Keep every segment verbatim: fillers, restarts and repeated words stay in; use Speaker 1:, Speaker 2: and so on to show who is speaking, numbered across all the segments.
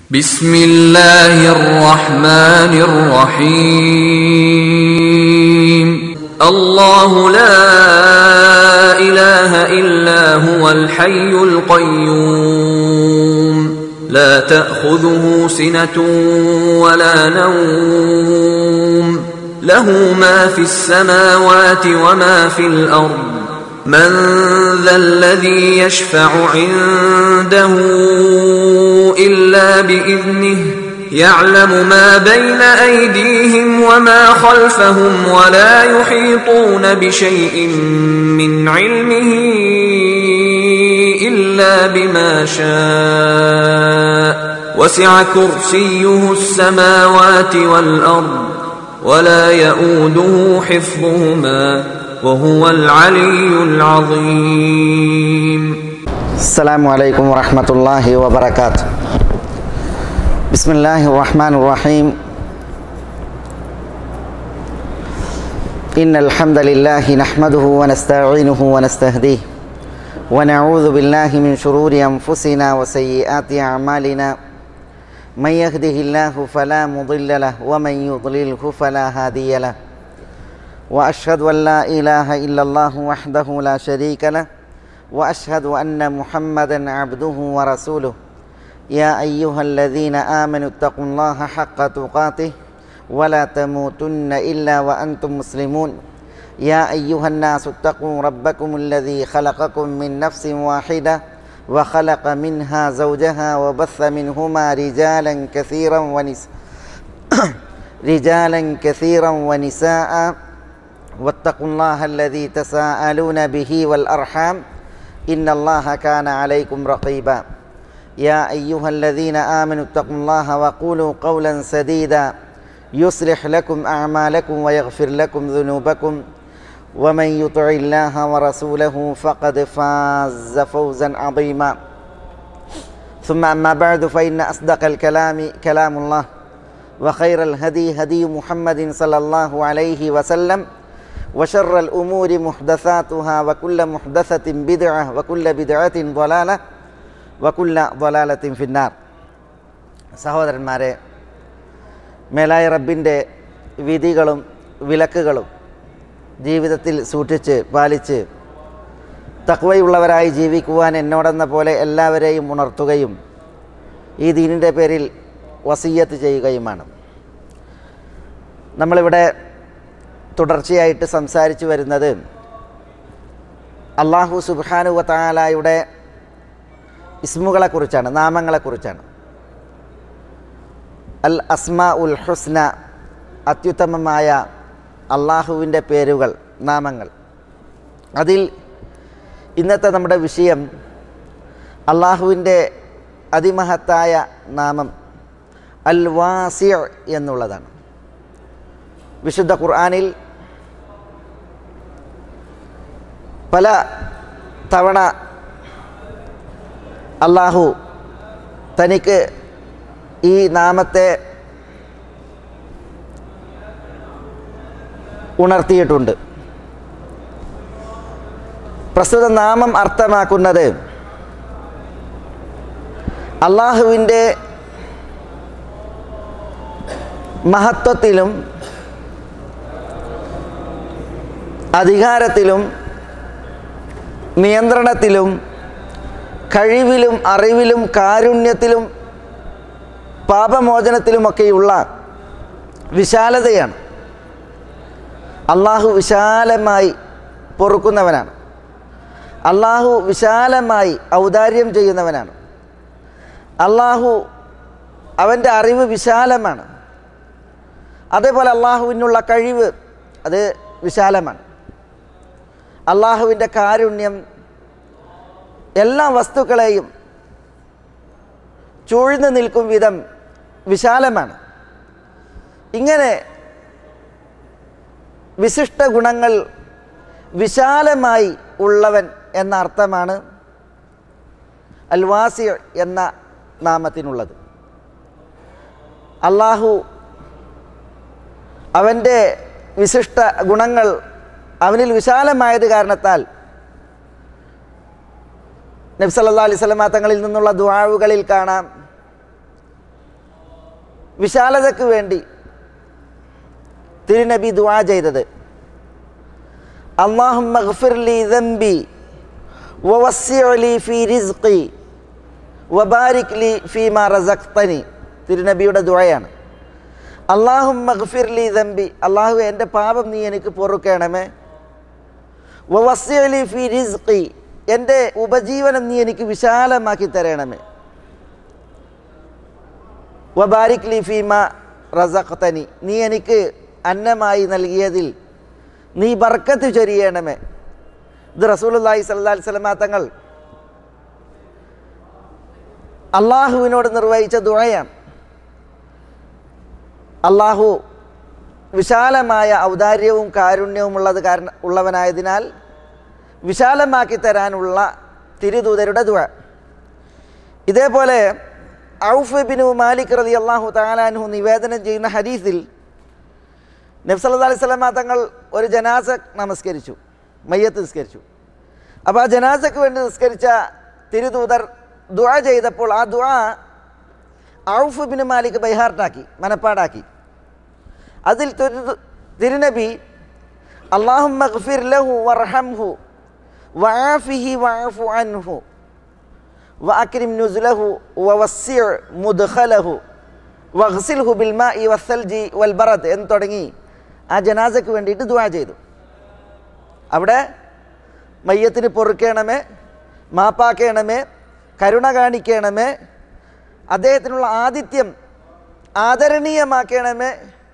Speaker 1: بسم الله الرحمن الرحيم الله لا إله إلا هو الحي القيوم لا تأخذه سنة ولا نوم له ما في السماوات وما في الأرض من ذا الذي يشفع عنده إلا بإذنه يعلم ما بين أيديهم وما خلفهم ولا يحيطون بشيء من علمه إلا بما شاء وسع كرسيه السماوات والأرض ولا يؤوده حفظهما وهو العلي العظيم.
Speaker 2: السلام عليكم ورحمة الله وبركاته. بسم الله الرحمن الرحيم. إن الحمد لله نحمده ونستعينه ونستهديه ونعوذ بالله من شرور أنفسنا وسيئات أعمالنا من يهده الله فلا مضل له ومن يضلله فلا هادي له وأشهد أن لا إله إلا الله وحده لا شريك له وأشهد أن محمدا عبده ورسوله يا أيها الذين آمنوا اتقوا الله حق تقاته ولا تموتن إلا وأنتم مسلمون يا أيها الناس اتقوا ربكم الذي خلقكم من نفس واحدة وخلق منها زوجها وبث منهما رجالا كثيرا ونساء رجالا كثيرا ونساء واتقوا الله الذي تساءلون به والأرحام إن الله كان عليكم رقيبا يا أيها الذين آمنوا اتقوا الله وقولوا قولا سديدا يصلح لكم أعمالكم ويغفر لكم ذنوبكم ومن يطع الله ورسوله فقد فاز فوزا عظيما ثم أما بعد فإن أصدق الكلام كلام الله وخير الهدي هدي محمد صلى الله عليه وسلم وشر الأمور محدثاتها وكل محدثة بدعة وكل بدعة ضلالة وكل ضلالة في النار. സഹോദരന്മാരെ, മേലായ റബ്ബിൻ്റെ വിധികളും വിലക്കുകളും ജീവിതത്തിൽ സൂക്ഷിച്ച് പാലിച്ച് തഖ്വയുള്ളവരായി ജീവിക്കുവാൻ എന്നോടെന്ന പോലെ എല്ലാവരെയും ഉണർത്തുകയും ഈ ദീനിൻ്റെ പേരിൽ വസിയ്യത്ത് ചെയ്യുകയുമാണ്. നമ്മളിവിടെ തുടർച്ചയായിട്ട് സംസാരിച്ചു വരുന്നത് അല്ലാഹു സുബ്ഹാനഹു വ തആലയുടെ ഇസ്മുകളെക്കുറിച്ചാണ്, നാമങ്ങളെക്കുറിച്ചാണ്. അൽ അസ്മാ ഉൽ ഹുസ്ന, അത്യുത്തമമായ അള്ളാഹുവിൻ്റെ പേരുകൾ, നാമങ്ങൾ. അതിൽ ഇന്നത്തെ നമ്മുടെ വിഷയം അള്ളാഹുവിൻ്റെ അതിമഹത്തായ നാമം അൽ വാസിഅ് എന്നുള്ളതാണ്. വിശുദ്ധ ഖുർആനിൽ പല തവണ അള്ളാഹു തനിക്ക് ഈ നാമത്തെ ഉണർത്തിയിട്ടുണ്ട്. പ്രസ്തുത നാമം അർത്ഥമാക്കുന്നത് അള്ളാഹുവിൻ്റെ മഹത്വത്തിലും അധികാരത്തിലും നിയന്ത്രണത്തിലും കഴിവിലും അറിവിലും കാരുണ്യത്തിലും പാപമോചനത്തിലുമൊക്കെയുള്ള വിശാലതയാണ്. അള്ളാഹു വിശാലമായി പൊറുക്കുന്നവനാണ്. അള്ളാഹു വിശാലമായി ഔദാര്യം ചെയ്യുന്നവനാണ്. അള്ളാഹു അവൻ്റെ അറിവ് വിശാലമാണ്. അതേപോലെ അള്ളാഹുവിനുള്ള കഴിവ് അത് വിശാലമാണ്. അള്ളാഹുവിൻ്റെ കാരുണ്യം എല്ലാ വസ്തുക്കളെയും ചൂഴ്ന്നു നിൽക്കും വിധം വിശാലമാണ്. ഇങ്ങനെ വിശിഷ്ട ഗുണങ്ങൾ വിശാലമായി ഉള്ളവൻ എന്ന അർത്ഥമാണ് അൽ വാസിഅ് എന്ന നാമത്തിനുള്ളത്. അള്ളാഹു അവൻ്റെ വിശിഷ്ട ഗുണങ്ങൾ അവനിൽ വിശാലമായത് കാരണത്താൽ നബി സല്ലല്ലാഹു അലൈഹി വസല്ലമ തങ്ങളിൽ നിന്നുള്ള ദുആവുകളിൽ കാണാം, വിശാലതയ്ക്ക് വേണ്ടി തിരുനബി ദുആ ചെയ്തത് അല്ലാഹുമ്മ ഗ്ഫിർ ലി ദംബി വവസ്സിഅ ലി ഫീ റിസ്ഖി വബാരിക് ലി ഫീമാ റസഖ്തനി. തിരുനബിയുടെ ദുആയാണ്. അല്ലാഹുമ്മ ഗ്ഫിർ ലി ദംബി, അല്ലാഹു എൻ്റെ പാപം നീ എനിക്ക് പൊറുക്കണമേ. വവസ്സിഅ ലി ഫീ റിസ്ഖി, എൻ്റെ ഉപജീവനം നീ എനിക്ക് വിശാലമാക്കി തരണമേ. വബാരിക് ലി ഫീമാ റസഖ്തനി, നീ എനിക്ക് അന്നമായി നൽകിയതിൽ നീ ബർക്കത്ത് ചൊരിയണമേ. ഇത് റസൂലുള്ളാഹി സ്വല്ലല്ലാഹി അലൈഹി വസല്ലം തങ്ങൾ അള്ളാഹുവിനോട് നിർവഹിച്ച ദുആയാണ്. അള്ളാഹു വിശാലമായ ഔദാര്യവും കാരുണ്യവും ഉള്ളത് കാരണം ഉള്ളവനായതിനാൽ വിശാലമാക്കി തരാനുള്ള തിരുദൂതരുടെ ദുആ. ഇതേപോലെ ഔഫ് ബിൻ മാലിക് റളിയല്ലാഹു തആല അൻഹു നിവേദനം ചെയ്യുന്ന ഹദീസിൽ നബി സല്ലല്ലാഹു അലൈഹി വസല്ലം തങ്ങൾ ഒരു ജനാസ നമസ്കരിച്ചു, മയ്യത്ത് നിസ്കരിച്ചു. അപ്പോൾ ആ ജനാസയ്ക്ക് വേണ്ടി നിസ്കരിച്ച തിരുദൂതർ ദുആ ചെയ്തപ്പോൾ ആ ദുആ ഔഫ് ബിൻ മാലിക് ബൈഹാർട്ടാക്കി, മനപ്പാടാക്കി. അതിൽ തിരുനബി അല്ലാഹുമ്മ ഗ്ഫിർ ലഹു വർഹംഹു വആഫിഹി വഅഫു അൻഹു വഅക്രിം നുസുലഹു വവസ്സിഅ മുദ്ഖലഹു വഗ്സിൽഹു ബിൽമാഇ വസ്സൽജി വൽബറദ് എന്ന് തുടങ്ങി ആ ജനാസയ്ക്ക് വേണ്ടിയിട്ട് ദുആ ചെയ്തു. അവിടെ മയ്യത്തിന് പൊറുക്കണമേ, മാപ്പാക്കണമേ, കരുണ കാണിക്കണമേ, അദ്ദേഹത്തിനുള്ള ആതിഥ്യം ആദരണീയമാക്കണമേ.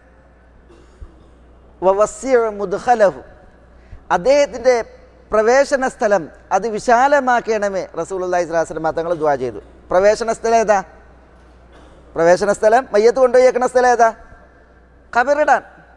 Speaker 2: വവസ്സിഅ മുദ്ഖലഹു, അദ്ദേഹത്തിൻ്റെ പ്രവേശന സ്ഥലം അത് വിശാലമാക്കണമേ. റസൂലുള്ളാഹി സ്വല്ലല്ലാഹു അലൈഹി വസല്ലം തങ്ങൾ ദുആ ചെയ്തു. പ്രവേശന സ്ഥലം ഏതാ? പ്രവേശന സ്ഥലം മയ്യത്ത് കൊണ്ടുപോയേക്കുന്ന സ്ഥലം ഏതാ? ഖബറിടാൻ.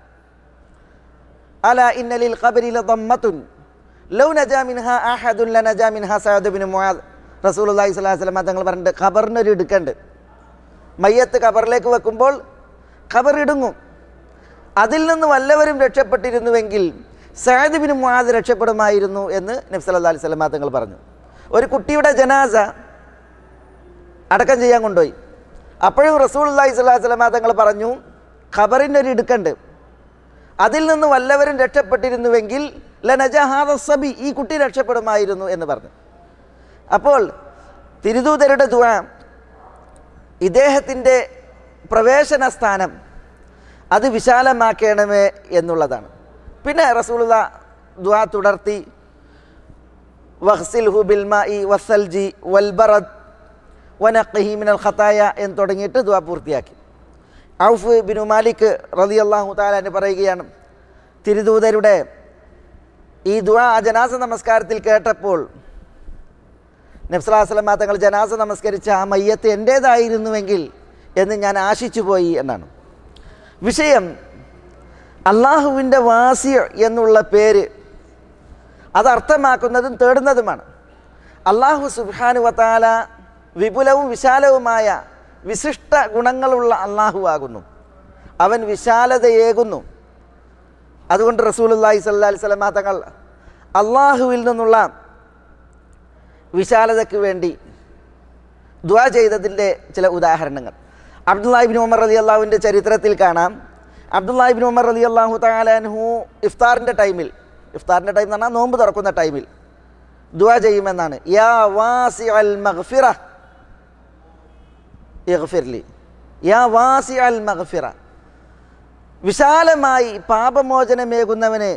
Speaker 2: അലാ ഇന്ന ലിൽ ഖബരി ലദമ്മത്തുൻ ലൗ നജാ മിൻഹാ അഹദുൻ ലനജാ മിൻഹാ സഅദ് ബിൻ മുആദ്. റസൂലുള്ളാഹി സ്വല്ലല്ലാഹു അലൈഹി വസല്ലം തങ്ങൾ പറഞ്ഞിട്ട് ഖബറിനൊരു ഇടുക്കുണ്ട്. മയ്യത്ത് ഖബറിലേക്ക് വെക്കുമ്പോൾ ഖബർ ഇടുങ്ങും. അതിൽ നിന്ന് വല്ലവരും രക്ഷപ്പെട്ടിരുന്നുവെങ്കിൽ സഅദ് ബിൻ മുആദ് രക്ഷപ്പെടുമായിരുന്നു എന്ന് നബി സല്ലല്ലാഹു അലൈഹി വസല്ലം തങ്ങൾ പറഞ്ഞു. ഒരു കുട്ടിയുടെ ജനാസ അടക്കം ചെയ്യാൻ കൊണ്ടുപോയി. അപ്പോഴും റസൂലുള്ളാഹി സ്വല്ലല്ലാഹു അലൈഹി വസല്ലം തങ്ങൾ പറഞ്ഞു ഖബറിനൊരു ഇടുക്കുണ്ട്, അതിൽ നിന്ന് വല്ലവരും രക്ഷപ്പെട്ടിരുന്നുവെങ്കിൽ ലനജാ ഹാദ സബി, ഈ കുട്ടി രക്ഷപ്പെടുമായിരുന്നു എന്ന് പറഞ്ഞു. അപ്പോൾ തിരുദൂതരുടെ ദുആ ഇദ്ദേഹത്തിൻ്റെ പ്രവേശന സ്ഥാനം അത് വിശാലമാക്കണമേ എന്നുള്ളതാണ്. പിന്നെ റസൂലുള്ളാഹി ദുആ തുടർത്തി വഗ്സിൽഹു ബിൽമാഇ വസ്സൽജി വൽബറദ് വനഖിഹി മിനൽ ഖതായ എന്ന് തുടങ്ങിയിട്ട് ദുആ പൂർത്തിയാക്കി. ഔഫ് ബിൻ മാലിക് റളിയല്ലാഹു തആല അൻഹു പറയുകയാണ്, തിരുദൂതരുടെ ഈ ദുആ ജനാസ നമസ്കാരത്തിൽ കേട്ടപ്പോൾ നബി സല്ലല്ലാഹു അലൈഹി വസല്ലം തങ്ങൾ ജനാസ നമസ്കരിച്ച ആ മയ്യത്ത് എൻ്റേതായിരുന്നുവെങ്കിൽ എന്ന് ഞാൻ ആശിച്ചു പോയി എന്നാണ് വിഷയം. അള്ളാഹുവിൻ്റെ വാസി എന്നുള്ള പേര് അത് അർത്ഥമാക്കുന്നതും തേടുന്നതുമാണ്. അള്ളാഹു സുബ്ഹാനഹു വ തആല വിപുലവും വിശാലവുമായ വിശിഷ്ട ഗുണങ്ങളുള്ള അള്ളാഹു ആകുന്നു. അവൻ വിശാലതയേകുന്നു. അതുകൊണ്ട് റസൂലുള്ളാഹി സ്വല്ലല്ലാഹി അലൈഹി വസല്ലം തങ്ങൾ അള്ളാഹുവിൽ നിന്നുള്ള വിശാലതയ്ക്ക് വേണ്ടി ദുആ ചെയ്തതിൻ്റെ ചില ഉദാഹരണങ്ങൾ അബ്ദുല്ലാഹി ഇബ്നു ഉമർ റളിയല്ലാഹുവിൻ്റെ ചരിത്രത്തിൽ കാണാം. അബ്ദുല്ലാഹി ഇബ്നു ഉമർ റളിയല്ലാഹു തആല അൻഹു ഇഫ്താറിൻ്റെ ടൈമിൽ, ഇഫ്താറിൻ്റെ ടൈം എന്ന് പറഞ്ഞാൽ നോമ്പ് തുറക്കുന്ന ടൈമിൽ ദുആ ചെയ്യുമെന്നാണ്. യാ വാസിഅൽ മഗ്ഫിറ ഇഗ്ഫിർലി, യാ വാസിഅൽ മഗ്ഫിറ, വിശാലമായി പാപമോചനമേകുന്നവനെ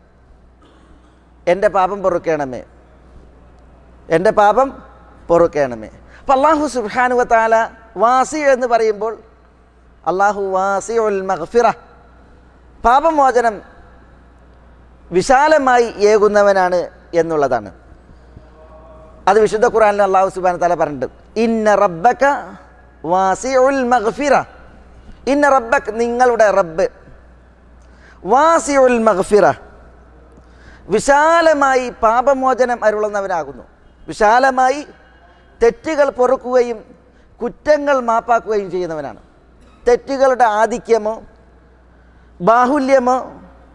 Speaker 2: എൻ്റെ പാപം പൊറുക്കണമേ, എൻ്റെ പാപം പൊറുക്കണമേ. അപ്പം അള്ളാഹു സുബ്ഹാനഹു വ തആല വാസി എന്ന് പറയുമ്പോൾ അള്ളാഹു വാസിഉൽ മഗ്ഫിറ, പാപമോചനം വിശാലമായി ഏകുന്നവനാണ് എന്നുള്ളതാണ്. അത് വിശുദ്ധ ഖുർആനിൽ അള്ളാഹു സുബ്ഹാനഹു വ തആല പറഞ്ഞിട്ടുണ്ട്, ഇന്ന റബ്ബക വാസിഉൽ മഗ്ഫിറ, ഇന്ന റബ്ബക, നിങ്ങളുടെ റബ്ബ്, വാസിഉൽ മഗ്ഫിറ, വിശാലമായി പാപമോചനം അരുളുന്നവനാകുന്നു. വിശാലമായി തെറ്റുകൾ പൊറുക്കുകയും കുറ്റങ്ങൾ മാപ്പാക്കുകയും ചെയ്യുന്നവനാണ്. തെറ്റുകളുടെ ആധിക്യമോ ബാഹുല്യമോ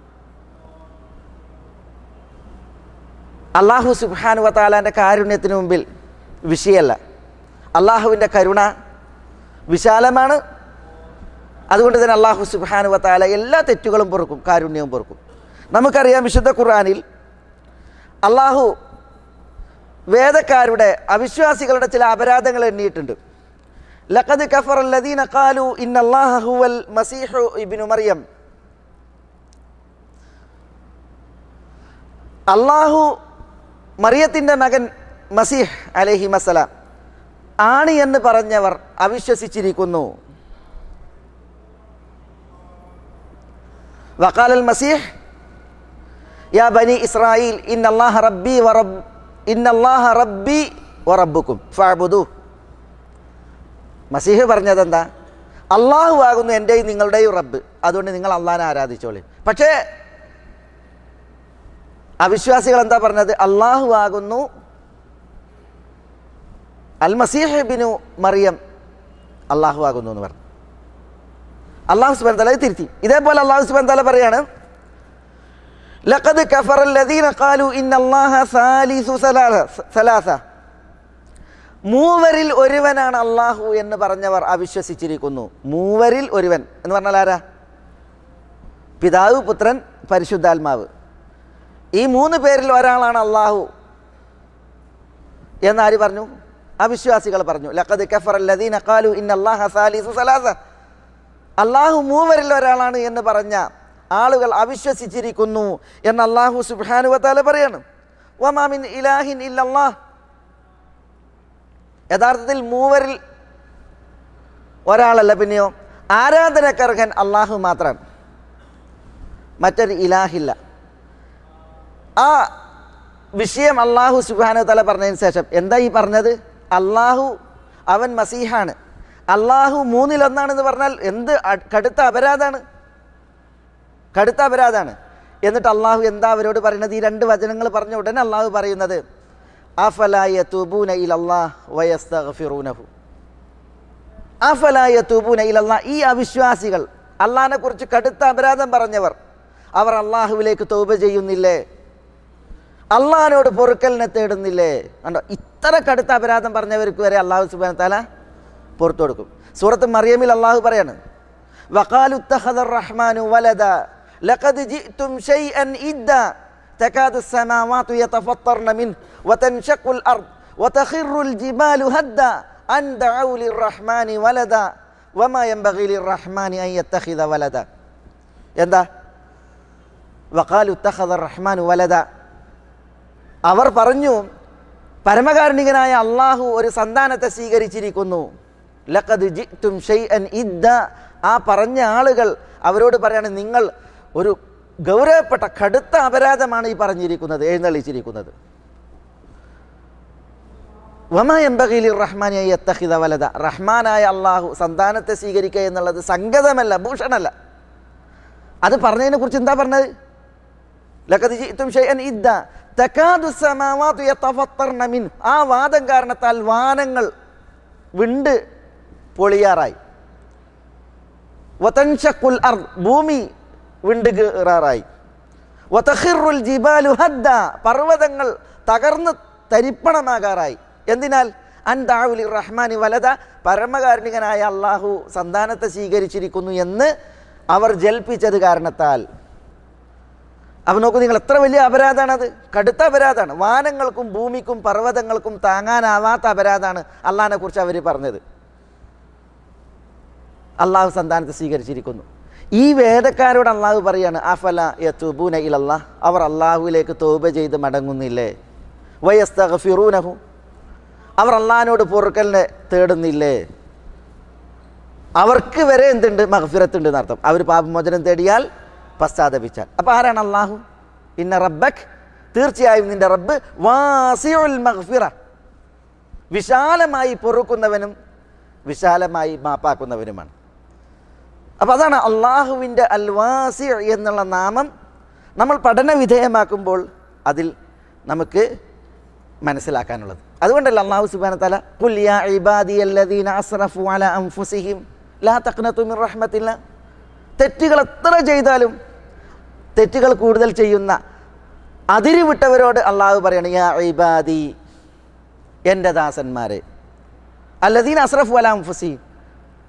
Speaker 2: അള്ളാഹു സുബ്ഹാനഹു വ തആലാൻ്റെ കാരുണ്യത്തിന് മുമ്പിൽ വിഷയമല്ല. അള്ളാഹുവിൻ്റെ കരുണ വിശാലമാണ്, അതുകൊണ്ട് തന്നെ അല്ലാഹു സുബ്ഹാനഹു വ തആല എല്ലാ തെറ്റുകളും പൊറുക്കും, കാരുണ്യവും പൊറുക്കും. നമുക്കറിയാം വിശുദ്ധ ഖുർആനിൽ അല്ലാഹു വേദക്കാരുടെ അവിശ്വാസികളുടെ ചില അപരാധങ്ങൾ എണ്ണിയിട്ടുണ്ട്. ലഖദ് കഫറല്ലദീന ഖാലു ഇന്നല്ലാഹ ഹുവൽ മസീഹു ഇബ്നു മറിയം. അല്ലാഹു മറിയത്തിൻ്റെ മകൻ മസീഹ് അലൈഹിമസ്സലാം ആണ് എന്ന് പറഞ്ഞവർ അവിശ്വസിച്ചിരിക്കുന്നു. വഖാലൽ മസീഹ് യാ ബനി ഇസ്രായീൽ ഇന്നല്ലാഹ റബ്ബി വറബ് ഇന്നല്ലാഹ റബ്ബി വറബ്ബുക്കും ഫഅബ്ദു. മസീഹ് പറഞ്ഞതെന്താ? അള്ളാഹു ആകുന്നു എൻ്റെയും നിങ്ങളുടെയും റബ്ബ്, അതുകൊണ്ട് നിങ്ങൾ അള്ളാഹിനെ ആരാധിച്ചോളി. പക്ഷേ അവിശ്വാസികൾ എന്താ പറഞ്ഞത്? അള്ളാഹു ആകുന്നു അൽ മസീഹ് ഇബ്നു മറിയം അള്ളാഹു ആകുന്നു എന്ന് പറഞ്ഞു. അള്ളാഹു സുബ്ഹാനഹു വ തആല തിരുത്തി. ഇതേപോലെ അള്ളാഹു സുബ്ഹാനഹു വ തആല പറയാണ് ലഖദ് കഫറല്ലദീന ഖാലു ഇന്നല്ലാഹ സാലിസു സലാസ. മൂവരിൽ ഒരുവനാണ് അള്ളാഹു എന്ന് പറഞ്ഞവർ അവിശ്വസിച്ചിരിക്കുന്നു. മൂവരിൽ ഒരുവൻ എന്ന് പറഞ്ഞാൽ ആരാ? പിതാവ്, പുത്രൻ, പരിശുദ്ധാത്മാവ്. ഈ മൂന്ന് പേരിൽ ഒരാളാണ് അള്ളാഹു എന്നാര് പറഞ്ഞു? അവിശ്വാസികൾ പറഞ്ഞു. ലഖദ് കഫറല്ലദീന ഖാലു ഇന്നല്ലാഹ സാലിസു സലാസ. അള്ളാഹു മൂവരിൽ ഒരാളാണ് എന്ന് പറഞ്ഞ ആളുകൾ അവിശ്വസിച്ചിരിക്കുന്നു എന്ന് അല്ലാഹു സുബ്ഹാനഹു വ തആല പറയാണ്. വമാ മിൻ ഇലാഹിൻ ഇല്ലല്ലാഹ്. യഥാർത്ഥത്തിൽ മൂവരിൽ ഒരാളല്ല, പിന്നെയോ ആരാധനക്കർഹൻ അള്ളാഹു മാത്രമാണ്, മറ്റൊരു ഇലാഹില്ല. ആ വിഷയം അല്ലാഹു സുബ്ഹാനഹു വ തആല പറഞ്ഞതിന് ശേഷം എന്താ ഈ പറഞ്ഞത്? അള്ളാഹു അവൻ മസീഹാണ്, അള്ളാഹു മൂന്നിലൊന്നാണെന്ന് പറഞ്ഞാൽ എന്ത് കടുത്ത അപരാധാണ്, കടുത്ത അപരാധാണ്. എന്നിട്ട് അള്ളാഹു എന്താ അവരോട് പറയുന്നത്? ഈ രണ്ട് വചനങ്ങൾ പറഞ്ഞ ഉടനെ അള്ളാഹു പറയുന്നത് അഫലാ യതൂബൂന ഇലല്ലാഹ് വയസ്തഗ്ഫിറൂനഹു. അഫലാ യതൂബൂന ഇലല്ലാഹ്. ഈ അവിശ്വാസികൾ, അള്ളാഹിനെ കുറിച്ച് കടുത്ത അപരാധം പറഞ്ഞവർ, അവർ അള്ളാഹുവിലേക്ക് തൗബ ചെയ്യുന്നില്ലേ? അള്ളാഹിനോട് പൊറുക്കലിനെ തേടുന്നില്ലേ? കണ്ടോ, ഇത്ര കടുത്ത അപരാധം പറഞ്ഞവർക്ക് വരെ അള്ളാഹു സുബ്ഹാനഹു വ തആല പുറത്തു കൊടുക്കും. സൂറത്ത് മറിയമിൽ അള്ളാഹു പറയാണ് വഖാലു ഇത്തഖദർ റഹ്മാനു വലദ ലഖദ് ജിഅ്തും ശൈഅൻ ഇദ്ദാ തകാദു السماوات يتفطرن منه وتنشق الأرض وتخر الجبال هدا أن دعوا للرحمن ولدا وما ينبغي للرحمن أن يتخذ ولدا. എന്താ? വഖാലു ഇത്തഖദർ റഹ്മാനു വലദ. അവർ പറഞ്ഞു പരമകാരുണികനായ അള്ളാഹു ഒരു സന്താനത്തെ സ്വീകരിച്ചിരിക്കുന്നു. ലഖദ് ജിഅ്തും ശൈഅൻ ഇദ്ദാ. ആ പറഞ്ഞ ആളുകൾ അവരോട് പറയാണ്, നിങ്ങൾ ഒരു ഗൗരവപ്പെട്ട കടുത്ത അപരാധമാണ് ഈ പറഞ്ഞിരിക്കുന്നത്, എഴുന്നള്ളിച്ചിരിക്കുന്നത്. വമാ യൻബഗി ലിർറഹ്മാനി അൻ യത്തഖിദ വലദ. റഹ്മാനായ അള്ളാഹു സന്താനത്തെ സ്വീകരിക്കുക എന്നുള്ളത് സംഗതമല്ല, ഭൂഷണമല്ല. അത് പറഞ്ഞതിനെ കുറിച്ച് എന്താ പറഞ്ഞത്? ലഖദ് ജിഅ്തും ശൈഅൻ ഇദ്ദാ തകാദു സമാവാതു യതഫത്തർന മിൻ. ആ വാദം കാരണത്താൽ വാനങ്ങൾ വിണ്ട് പൊളിയാറായി. വതൻഷഖുൽ അർദ്. ഭൂമി വിണ്ട് കീറാറായി. വതഖിറുൽ ജിബാലു ഹദ്ദ. പർവ്വതങ്ങൾ തകർന്ന് തരിപ്പണമാകാറായി. എന്തിനാൽ? അൻ ദഅഉ ലിർറഹ്മാനി വലദ. പരമകാരുണികനായ അള്ളാഹു സന്താനത്തെ സ്വീകരിച്ചിരിക്കുന്നു എന്ന് അവർ ജൽപ്പിച്ചത് കാരണത്താൽ. അപ്പം നോക്കൂ നിങ്ങൾ, എത്ര വലിയ അപരാധമാണത്, കടുത്ത അപരാധമാണ്. വാനങ്ങൾക്കും ഭൂമിക്കും പർവ്വതങ്ങൾക്കും താങ്ങാനാവാത്ത അപരാധമാണ് അള്ളാഹിനെ കുറിച്ച് അവർ പറഞ്ഞത്. അള്ളാഹു സന്താനത്തെ സ്വീകരിച്ചിരിക്കുന്നു. ഈ വേദക്കാരോട് അള്ളാഹു പറയാണ് അഫല യതൂബൂന ഇലല്ലാഹ്. അവർ അള്ളാഹുവിലേക്ക് തൗബ ചെയ്ത് മടങ്ങുന്നില്ലേ? വയസ്തഗ്ഫിറൂനഹു. അവർ അള്ളാഹിനോട് പൊറുക്കലിനെ തേടുന്നില്ലേ? അവർക്ക് വരെ എന്തുണ്ട്? മഗ്ഫിറത്തുണ്ട് എന്നർത്ഥം. അവർ പാപമോചനം തേടിയാൽ, പശ്ചാത്തപിച്ചാൽ. അപ്പോൾ ആരാണ് അള്ളാഹു? ഇന്ന റബ്ബക്. തീർച്ചയായും നിന്റെ റബ്ബ് വാസിഉൽ മഗ്ഫിറ. വിശാലമായി പൊറുക്കുന്നവനും വിശാലമായി മാപ്പാക്കുന്നവനുമാണ്. അപ്പോൾ അതാണ് അള്ളാഹുവിൻ്റെ അൽ വാസി എന്നുള്ള നാമം നമ്മൾ പഠന വിധേയമാക്കുമ്പോൾ അതിൽ നമുക്ക് മനസ്സിലാക്കാനുള്ളത്. അതുകൊണ്ടല്ല അല്ലാഹു സുബ്ഹാനഹു വ തആല ഖുൽ യാ ഇബാദിയല്ലദീന അസ്റഫു അലാ അൻഫുസിഹിം ലാ തഖ്നതു മിർ റഹ്മത്തില്ലാ. തെറ്റുകൾ എത്ര ചെയ്താലും തെറ്റുകൾ കൂടുതൽ ചെയ്യുന്ന അതിരുവിട്ടവരോട് അള്ളാഹു പറയാണ് യാ ഇബാദി, എൻ്റെ ദാസന്മാരെ, അല്ലദീന അസ്റഫു അലാ അൻഫുസിഹിം,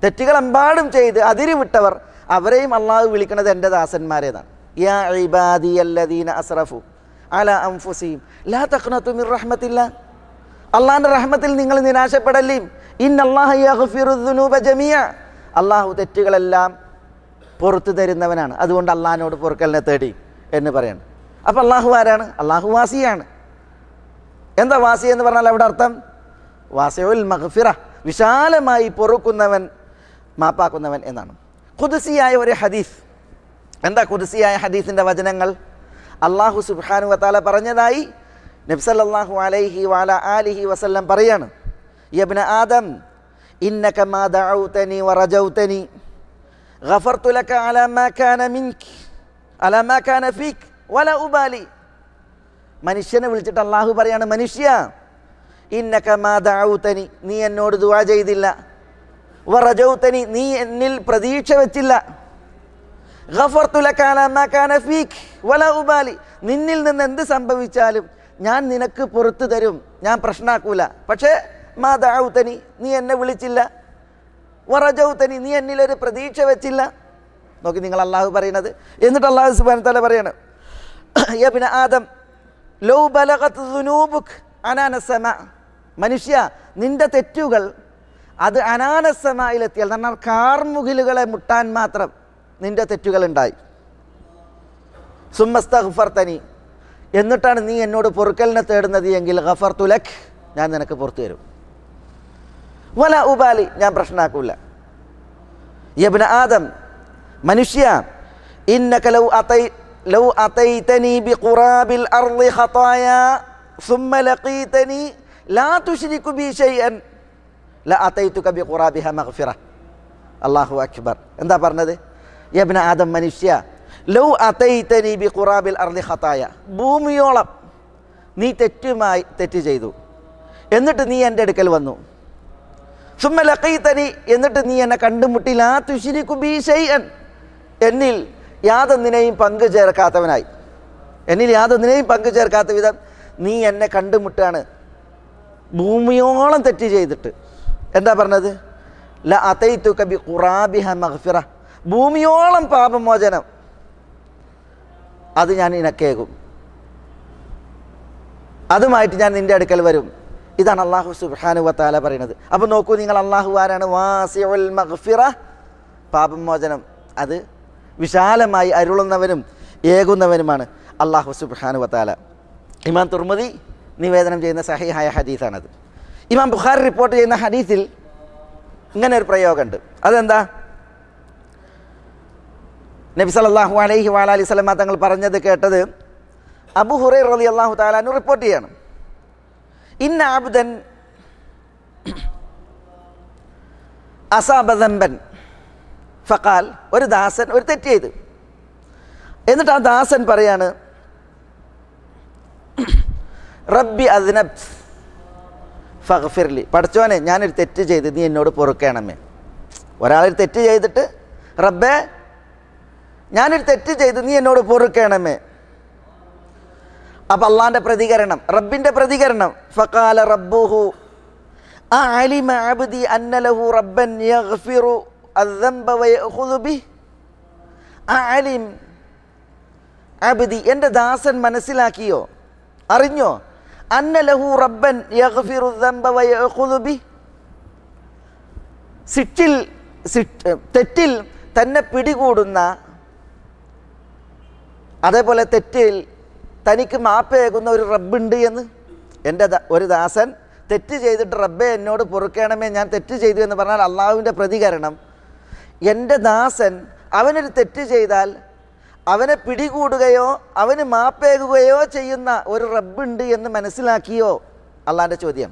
Speaker 2: തെറ്റുകളെമ്പാടും ചെയ്ത് അതിരി വിട്ടവർ, അവരെയും അള്ളാഹു വിളിക്കുന്നത് എൻ്റെ ദാസന്മാരേതാണ്. യാ ഇബാദിയല്ലദീന അസ്റഫു അലാ അൻഫുസിഹിം ലാ തഖ്നതു മിർ റഹ്മത്തില്ലാ, അള്ളാഹിൻ്റെ റഹ്മത്തിൽ നിങ്ങൾ നിരാശപ്പെടല്ലേ. ഇന്നല്ലാഹ യഗ്ഫിറു ദുനൂബ ജമീഅ, അള്ളാഹു തെറ്റുകളെല്ലാം പുറത്തു തരുന്നവനാണ്, അതുകൊണ്ട് അള്ളാഹിനോട് പൊറുക്കലിനെ തേടി എന്ന് പറയണം. അപ്പം അള്ളാഹു ആരാണ്? അള്ളാഹു വാസിയാണ്. എന്താ വാസി എന്ന് പറഞ്ഞാൽ അവിടെ അർത്ഥം വാസിഉൽ മഗ്ഫിറ, വിശാലമായി പൊറുക്കുന്നവൻ, മാപ്പാക്കുന്നവൻ എന്നാണ്. ഖുദ്സിയായ ഒരു ഹദീസ്. എന്താ ഖുദ്സിയായ ഹദീസിൻ്റെ വചനങ്ങൾ? അള്ളാഹു സുബ്ഹാനഹു വ തആല പറഞ്ഞതായി നബി സല്ലല്ലാഹു അലൈഹി വഅലാ ആലിഹി വസല്ലം പറയാണ്, യബ്ന ആദം ഇന്നക മാ ദഅൗതനി വറജൗതനി ഗഫർതു ലക അലാ മാ കാന മിൻക അലാ മാ കാന ഫീക വലാ ഉബാലി. മനുഷ്യനെ വിളിച്ചിട്ട് അള്ളാഹു പറയാണ്, മനുഷ്യ ഇന്നക മാ ദഅൗതനി, നീ എന്നോട് ദുആ ചെയ്തില്ല, വറജൗതനി, നീ എന്നിൽ പ്രതീക്ഷ വെച്ചില്ല, ഗഫർതു ലക അലാ മാ കാന ഫീക വലാ ഉബാലി, നിന്നിൽ നിന്ന് എന്ത് സംഭവിച്ചാലും ഞാൻ നിനക്ക് പുറത്തു തരും, ഞാൻ പ്രശ്നമാക്കൂല. പക്ഷേ മാ ദഅൗതനി, നീ എന്നെ വിളിച്ചില്ല, വറജൗതനി, നീ എന്നിലൊരു പ്രതീക്ഷ വെച്ചില്ല. നോക്കി നിങ്ങൾ അള്ളാഹു പറയുന്നത്. എന്നിട്ട് അള്ളാഹു സുബ്ഹാനഹു വ തആല പറയാണ്, യാ ഇബ്ന ആദം ലൗ ബലഗത് ദുനൂബുക അനാന സമാ, മനുഷ്യ നിന്റെ തെറ്റുകൾ അത് അനാന സമായിലെത്തിയാൽ, എന്നാൽ കാർമുകിലുകളെ മുട്ടാൻ മാത്രം നിന്റെ തെറ്റുകൾ ഉണ്ടായി. സുമ്മസ്തഗ്ഫർതനി, എന്നിട്ടാണ് നീ എന്നോട് പൊറുക്കലിനെ തേടുന്നത് എങ്കിൽ ഗഫർതു ലക്, ഞാൻ നിനക്ക് പുറത്തു തരും. വല ഉബാലി, ഞാൻ പ്രശ്നമാക്കൂല. യബ്ന ആദം, മനുഷ്യ ഇന്നക ലൗ അതൈ ലൗ അതൈതനി ബിഖുറാബിൽ അർളി ഖതായാ സുമ്മ ലഖീതനി ലാ തുശ്രികു ബി ശൈഅൻ ല അതൈതുക ബിഖുറാബിഹ മഗ്ഫിറ. അല്ലാഹു അക്ബർ. എന്താ പറഞ്ഞത്? യബ്ന ആദം, മനുഷ്യ ലൗ അതൈതനി ബിഖുറാബിൽ അർളി ഖതായാ, ഭൂമിയോളം നീ തെറ്റുമായി തെറ്റ് ചെയ്തു, എന്നിട്ട് നീ എൻ്റെ അടുക്കൽ വന്നു. സുമ്മ ലഖീതനി, എന്നിട്ട് നീ എന്നെ കണ്ടുമുട്ടി, ലാ തുശ്രികു ബി ശൈഅൻ, എന്നിൽ യാതൊന്നിനെയും പങ്കു ചേർക്കാത്തവനായി, എന്നിൽ യാതൊന്നിനെയും പങ്കു ചേർക്കാത്ത വിധം നീ എന്നെ കണ്ടുമുട്ടാണ്, ഭൂമിയോളം തെറ്റ് ചെയ്തിട്ട്. എന്താ പറഞ്ഞത്? ല അതൈതുക ബിഖുറാബിഹ മഗ്ഫിറ, ഭൂമിയോളം പാപമോചനം അത് ഞാൻ നിനക്കേകും, അതുമായിട്ട് ഞാൻ നിൻ്റെ അടുക്കൽ വരും. ഇതാണ് അള്ളാഹു സുബ്ഹാനഹു വ തആല പറയുന്നത്. അപ്പോൾ നോക്കൂ നിങ്ങൾ, അള്ളാഹു ആരാണ്? വാസിഉൽ മഗ്ഫിറ, പാപമോചനം അത് വിശാലമായി അരുളുന്നവനും ഏകുന്നവനുമാണ് അള്ളാഹു സുബ്ഹാനഹു വ തആല. ഇമാം തുർമുദി നിവേദനം ചെയ്യുന്ന സഹീഹായ ഹദീസാണത്. ഇമാം ബുഖാരി റിപ്പോർട്ട് ചെയ്യുന്ന ഹദീസിൽ ഇങ്ങനെ ഒരു പ്രയോഗമുണ്ട്. അതെന്താ? നബി സല്ലല്ലാഹു അലൈഹി വഅലൈഹി വസല്ലം തങ്ങൾ പറഞ്ഞത് കേട്ടത് അബൂ ഹുറൈറ റളിയല്ലാഹു തആല അൻഹു റിപ്പോർട്ട് ചെയ്യാണ്. ഇന്ന അബ്ദൻ അസാബ ദംബൻ ഫഖാൽ, ഒരു ദാസൻ ഒരു തെറ്റ് ചെയ്തു. എന്നിട്ട് ആ ദാസൻ പറയാണ്, റബ്ബി അദ്നബ്ത് ഫഗ്ഫിർലി, പടച്ചോനെ ഞാനൊരു തെറ്റ് ചെയ്ത് നീ എന്നോട് പൊറുക്കണമേ. ഒരാളൊരു തെറ്റ് ചെയ്തിട്ട്, റബ്ബേ ഞാനൊരു തെറ്റ് ചെയ്ത് നീ എന്നോട് പൊറുക്കണമേ. അപ്പം അള്ളാൻ്റെ പ്രതികരണം, റബ്ബിൻ്റെ പ്രതികരണം, ഫഖാല റബ്ബുഹു അഅലിമ അബ്ദി അന്ന ലഹു റബ്ബൻ യഗ്ഫിറു അദ്ദംബ വയഖുദു ബിഹി. അഅലിം അബ്ദി, എൻ്റെ ദാസൻ മനസ്സിലാക്കിയോ, അറിഞ്ഞോ, അന്ന ലഹു റബ്ബൻ യഗ്ഫിറു അദ്ദംബ വയഖുദു ബിഹി, സിറ്റിൽ തെറ്റിൽ തന്നെ പിടികൂടുന്ന, അതേപോലെ തെറ്റിൽ തനിക്ക് മാപ്പേകുന്ന ഒരു റബ്ബുണ്ട് എന്ന്. എൻ്റെ ഒരു ദാസൻ തെറ്റ് ചെയ്തിട്ട് റബ്ബെ എന്നോട് പൊറുക്കണമേ, ഞാൻ തെറ്റ് ചെയ്തു എന്ന് പറഞ്ഞാൽ അള്ളാഹുവിൻ്റെ പ്രതികരണം, എൻ്റെ ദാസൻ അവനൊരു തെറ്റ് ചെയ്താൽ അവനെ പിടികൂടുകയോ അവന് മാപ്പേകുകയോ ചെയ്യുന്ന ഒരു റബ്ബുണ്ട് എന്ന് മനസ്സിലാക്കിയോ? അള്ളാഹിൻ്റെ ചോദ്യം.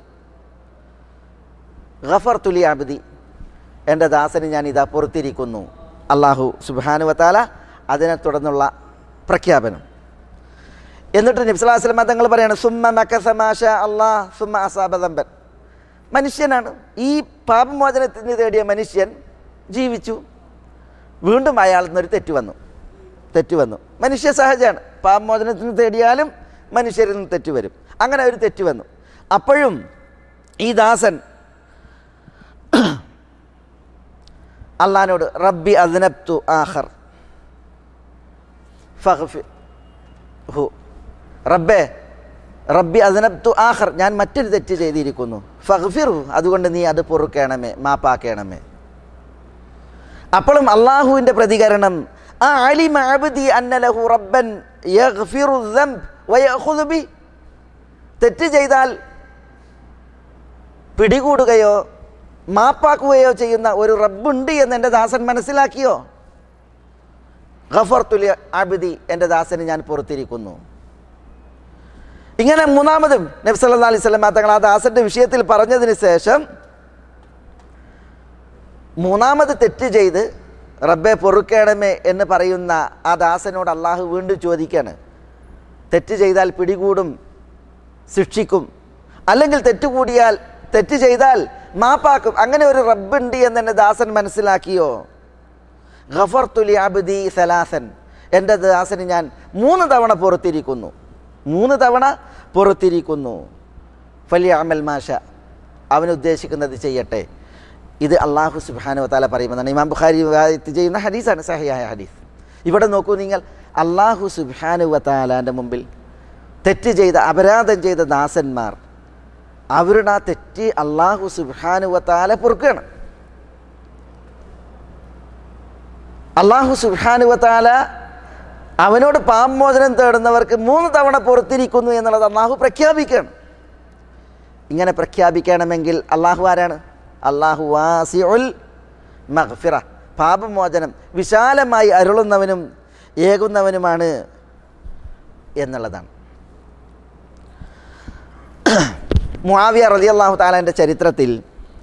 Speaker 2: ഗഫർതു ലി അബ്ദി, എൻ്റെ ദാസന് ഞാൻ ഇതാ പുറത്തിരിക്കുന്നു. അള്ളാഹു സുബ്ഹാനഹു വ തആല അതിനെ തുടർന്നുള്ള പ്രഖ്യാപനം. എന്നിട്ട് നബി സല്ലല്ലാഹു അലൈഹി വസല്ലം തങ്ങൾ പറയാണ്, സുമ്മ മകസ മാഷാ അല്ലാഹ് സുമ്മ അസാബ ദംബൻ. മനുഷ്യനാണ്, ഈ പാപമോചനത്തിന് തേടിയ മനുഷ്യൻ ജീവിച്ചു, വീണ്ടും അയാളിൽ നിന്നൊരു തെറ്റ് വന്നു തെറ്റ് വന്നു മനുഷ്യ സഹജമാണ്, പാപമോചനത്തിന് തേടിയാലും മനുഷ്യരിൽ നിന്ന് തെറ്റ് വരും. അങ്ങനെ ഒരു തെറ്റ് വന്നു. അപ്പോഴും ഈ ദാസൻ അള്ളാഹിനോട് റബ്ബി അദ്നബ്തു ആഖർ ഫഗ്ഫിർഹു, റബ്ബേ റബ്ബി അദ്നബ്തു ആഖർ, ഞാൻ മറ്റൊരു തെറ്റ് ചെയ്തിരിക്കുന്നു, ഫഗ്ഫിർഹു, അതുകൊണ്ട് നീ അത് പൊറുക്കണമേ, മാപ്പാക്കണമേ. അപ്പോഴും അള്ളാഹുവിൻ്റെ പ്രതികരണം അലിമ അബ്ദി അന്ന ലഹു റബ്ബൻ യഗ്ഫിറു ദംബ് വയഖുദു ബി, തെറ്റ് ചെയ്താൽ പിടികൂടുകയോ മാപ്പാക്കുകയോ ചെയ്യുന്ന ഒരു റബ്ബുണ്ട് എന്ന് എൻ്റെ ദാസൻ മനസ്സിലാക്കിയോ? ഗഫർതു ലി അബ്ദി, എൻ്റെ ദാസന് ഞാൻ പുറത്തിരിക്കുന്നു. ഇങ്ങനെ മൂന്നാമതും നബി സല്ലല്ലാഹു അലൈഹി വസല്ലം തങ്ങൾ ആ ദാസന്റെ വിഷയത്തിൽ പറഞ്ഞതിന് ശേഷം മൂന്നാമത് തെറ്റ് ചെയ്ത് റബ്ബെ പൊറുക്കണമേ എന്ന് പറയുന്ന ആ ദാസനോട് അള്ളാഹു വീണ്ടും ചോദിക്കുകയാണ്, തെറ്റ് ചെയ്താൽ പിടികൂടും, ശിക്ഷിക്കും, അല്ലെങ്കിൽ തെറ്റുകൂടിയാൽ തെറ്റ് ചെയ്താൽ മാപ്പാക്കും, അങ്ങനെ ഒരു റബ്ബുണ്ട് എന്ന് എൻ്റെ ദാസൻ മനസ്സിലാക്കിയോ? ഗഫർതു ലി അബ്ദി സലാസൻ, എൻ്റെ ദാസന് ഞാൻ മൂന്ന് തവണ പുറത്തിരിക്കുന്നു, മൂന്ന് തവണ പുറത്തിരിക്കുന്നു. ഫലിയഅമൽ മാഷ, അവൻ ഉദ്ദേശിക്കുന്നത് ചെയ്യട്ടെ. ഇത് അള്ളാഹു സുബ്ഹാനഹു വ തആല പറയുന്നതാണ്. ഇമാം ബുഖാരി റിവായത്ത് ചെയ്യുന്ന ഹദീസാണ്, സഹിഹായ ഹദീസ്. ഇവിടെ നോക്കൂ നിങ്ങൾ, അള്ളാഹു സുബ്ഹാനഹു വ തആലാൻ്റെ മുമ്പിൽ തെറ്റ് ചെയ്ത അപരാധം ചെയ്ത ദാസന്മാർ, അവരുടെ ആ തെറ്റ് അള്ളാഹു സുബ്ഹാനഹു വ തആല പൊറുക്കുകയാണ്. അള്ളാഹു സുബ്ഹാനഹു വ തആല അവനോട് പാപമോചനം തേടുന്നവർക്ക് മൂന്ന് തവണ പുറത്തിരിക്കുന്നു എന്നുള്ളത് അള്ളാഹു പ്രഖ്യാപിക്കുകയാണ്. ഇങ്ങനെ പ്രഖ്യാപിക്കണമെങ്കിൽ അള്ളാഹു ആരാണ്? അള്ളാഹു വാസിഉൽ മഗ്ഫിറ, പാപമോചനം വിശാലമായി അരുളുന്നവനും ഏകുന്നവനുമാണ് എന്നുള്ളതാണ്. മുആവിയ റളിയല്ലാഹു തആലാന്റെ ചരിത്രത്തിൽ